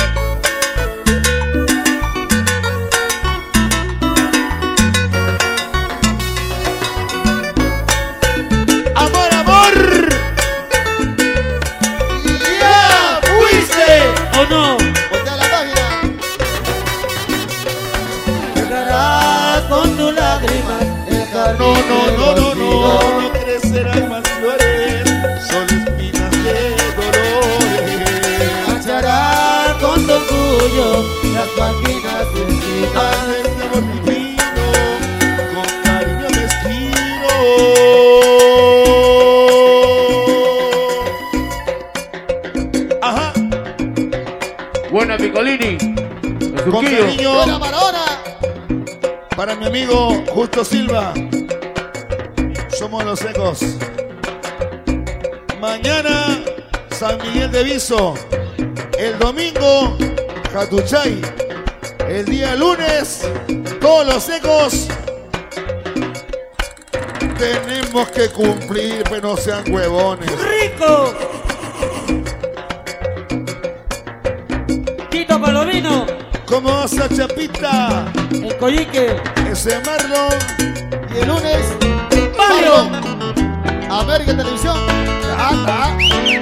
Amor, amor. ¡Ya fuiste! ¿O no? Voltea la página. Quedará con tus lágrimas el jardín. No, no, no, no, no, olvido. no crecerán más flores, solo espinas de dolores. Marchará con tu orgullo las páginas escritas. A este amor divino, con cariño mezquino. Ajá. Buena Piccolini. El Con Surquillo. cariño Buena Barahona. para mi amigo Justo Silva. Somos los Ecos. Mañana San Miguel de Viso. El domingo Jatuchay. El día lunes todos los Ecos. Tenemos que cumplir, pero no sean huevones. ¡Rico! Tito Palomino. ¿Cómo vas a Chapita? El Coyique. Ese Marlon. Y el lunes, Pablo. América Televisión. Anda.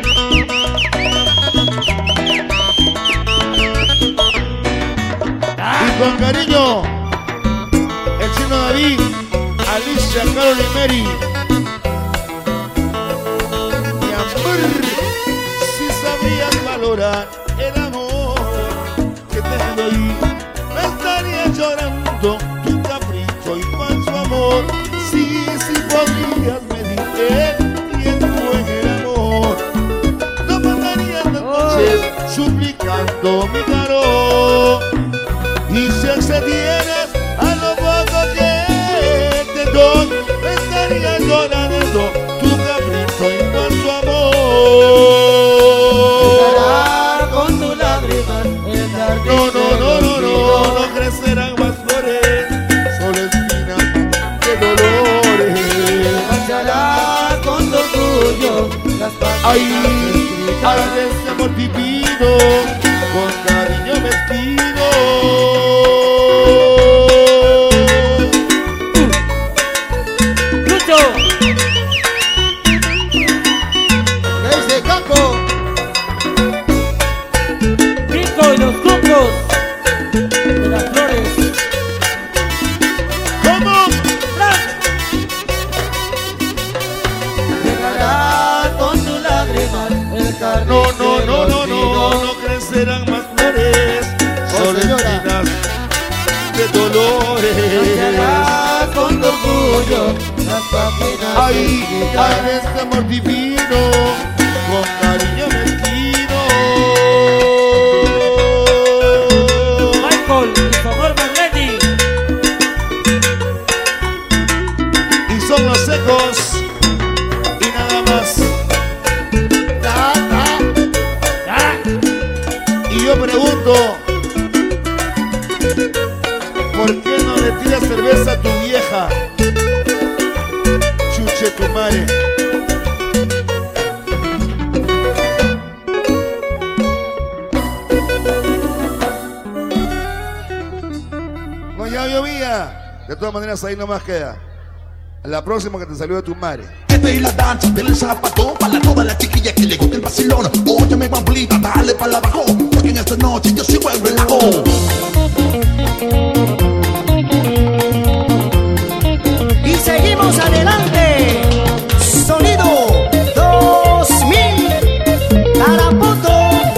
Y con cariño, el chino David, Alicia, Carol y Mary. Mi amor, si sabrías valorar el amor que te doy, no estaría llorando tu capricho y falso amor. Sí, sí podrías medir el tiempo en el amor. No pasarías las noches suplicando mi calor. Y si accedieras a lo poco que te doy, me estaría llorando tu capricho y falso amor. Estará con tus lágrimas el jardín. No, no, no, no, no, no crecerán más flores, solo espinas de dolores. Marchará con tu orgullo las páginas Ay, escritas. ay, de ese amor divino, con cariño mezquino. Lucho. ¿Qué dice Caco? Rico y los Cucos. No, no, no, no, no, no crecerán más flores, solo espinas de dolores. Con orgullo las páginas. Ay, ay, este amor divino, con cariño mezquino. Michael, por favor, Marlene. Y son los secos y nada más. Ta, ta, ta. Y yo pregunto, ¿por qué no le tiras cerveza a tu vieja? Chuche tu madre. No, ya llovía. De todas maneras, ahí nomás queda. La próxima que te salió de tu madre. Esta es la danza del zapatón para toda la chiquilla que le gusta el vacilón. Óyeme, bambolita, dale para abajo, porque en esta noche yo sigo el relajo. Y seguimos adelante. Sonido dos mil. Tarapoto.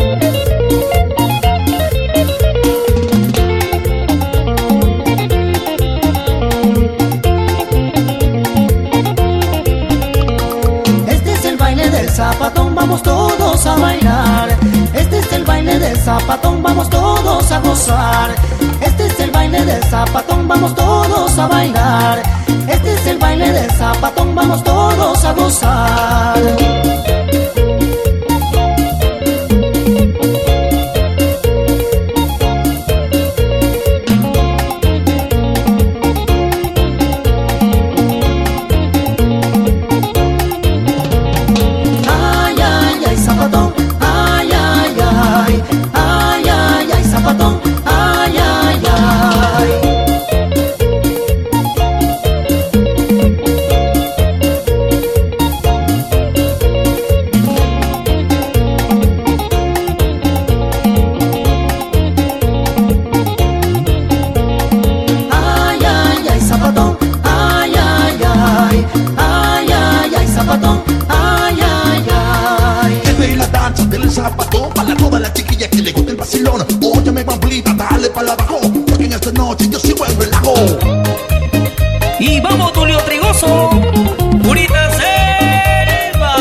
Este es el baile del zapatón, vamos todos a bailar. Este es el baile del zapatón, vamos todos a gozar. Este es el baile del zapatón, vamos todos a bailar. Este es el baile del zapatón, vamos todos a gozar. Ay, ay, ay, zapatón. Ay, ay, ay. Ay, ay, ay, zapatón. Ay, ay, ay. Ay, ay, ay, zapatón. Ay, ay, ay. Ay, ay, ay, zapatón. Ay, ay, ay. Esta es la danza del zapatón para toda la chiquilla que le gusta el vacilón. Óyeme, bambolita, dale para abajo, porque en esta noche yo sigo el relajo. Y vamos, Tulio Trigoso. Purita Selva.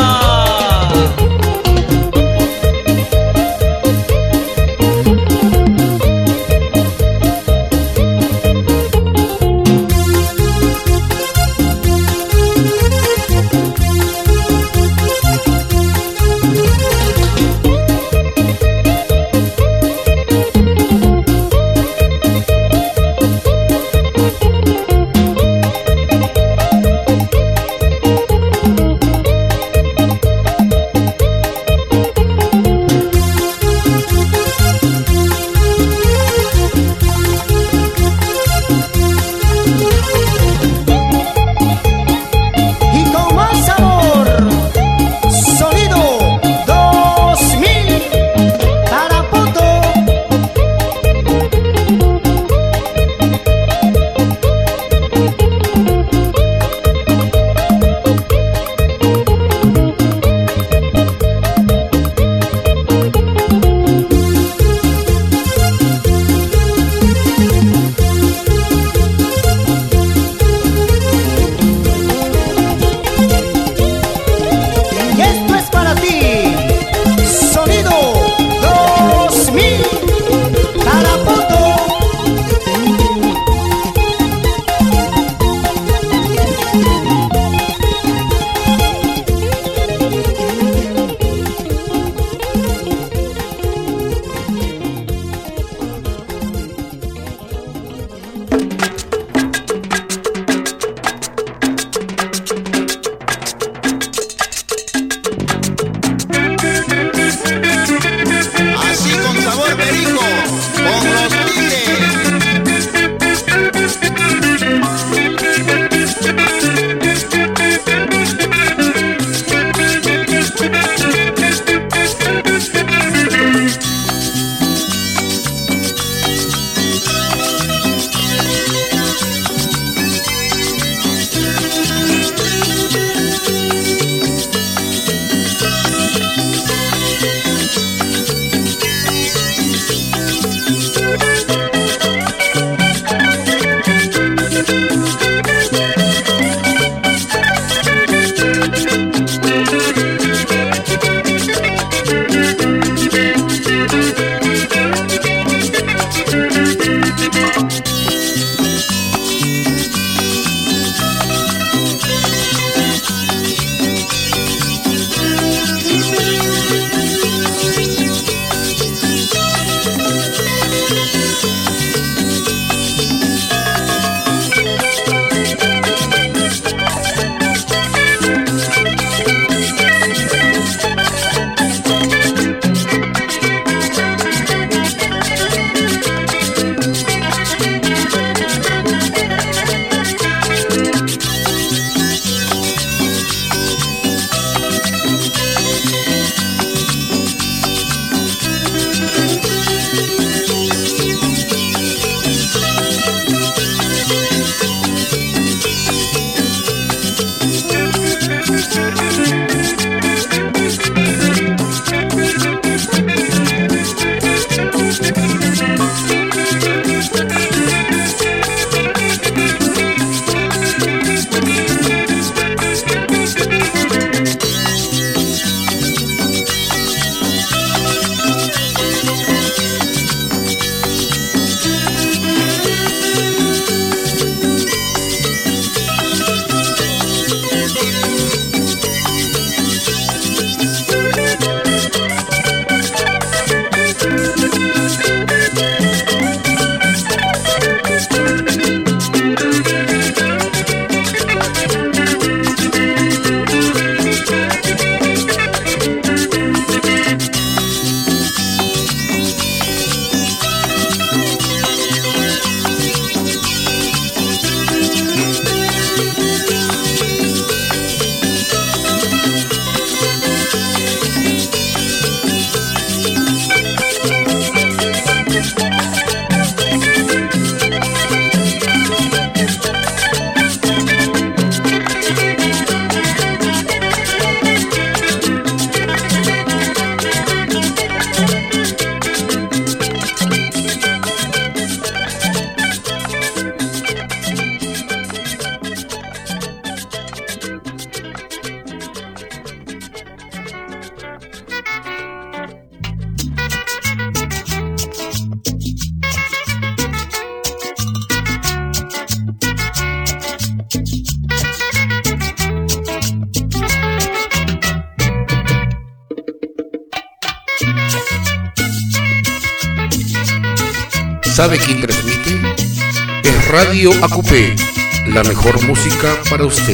¿Sabe quién transmite? Es Radio Acupé, la mejor música para usted.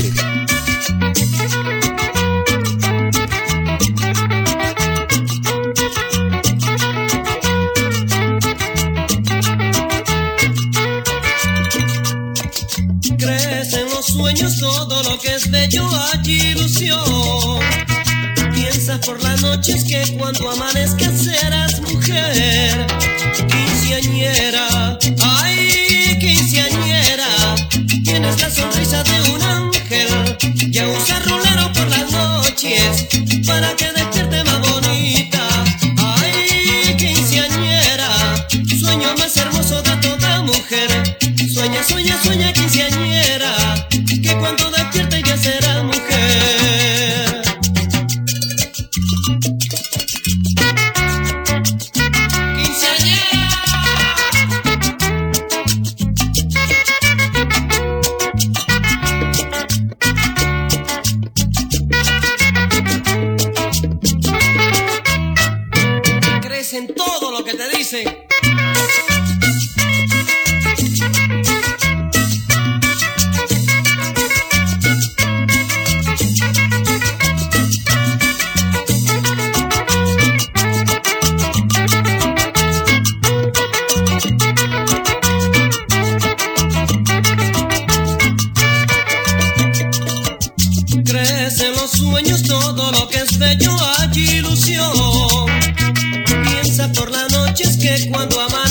Crecen los sueños, todo lo que es bello hay ilusión. Piensas por las noches que cuando amanezca serás mujer. Quinceañera, ay, quinceañera, tienes la sonrisa de un ángel que usa rolero por las noches para que despierte más bonita. Ay, quinceañera, sueño más hermoso de toda mujer. Sueña, sueña, sueña, quinceañera, que cuando despierte ya será mujer. Crees en todo lo que te dicen. Crecen los sueños, todo lo que es bello hay ilusión. Piensa por las noches que cuando amas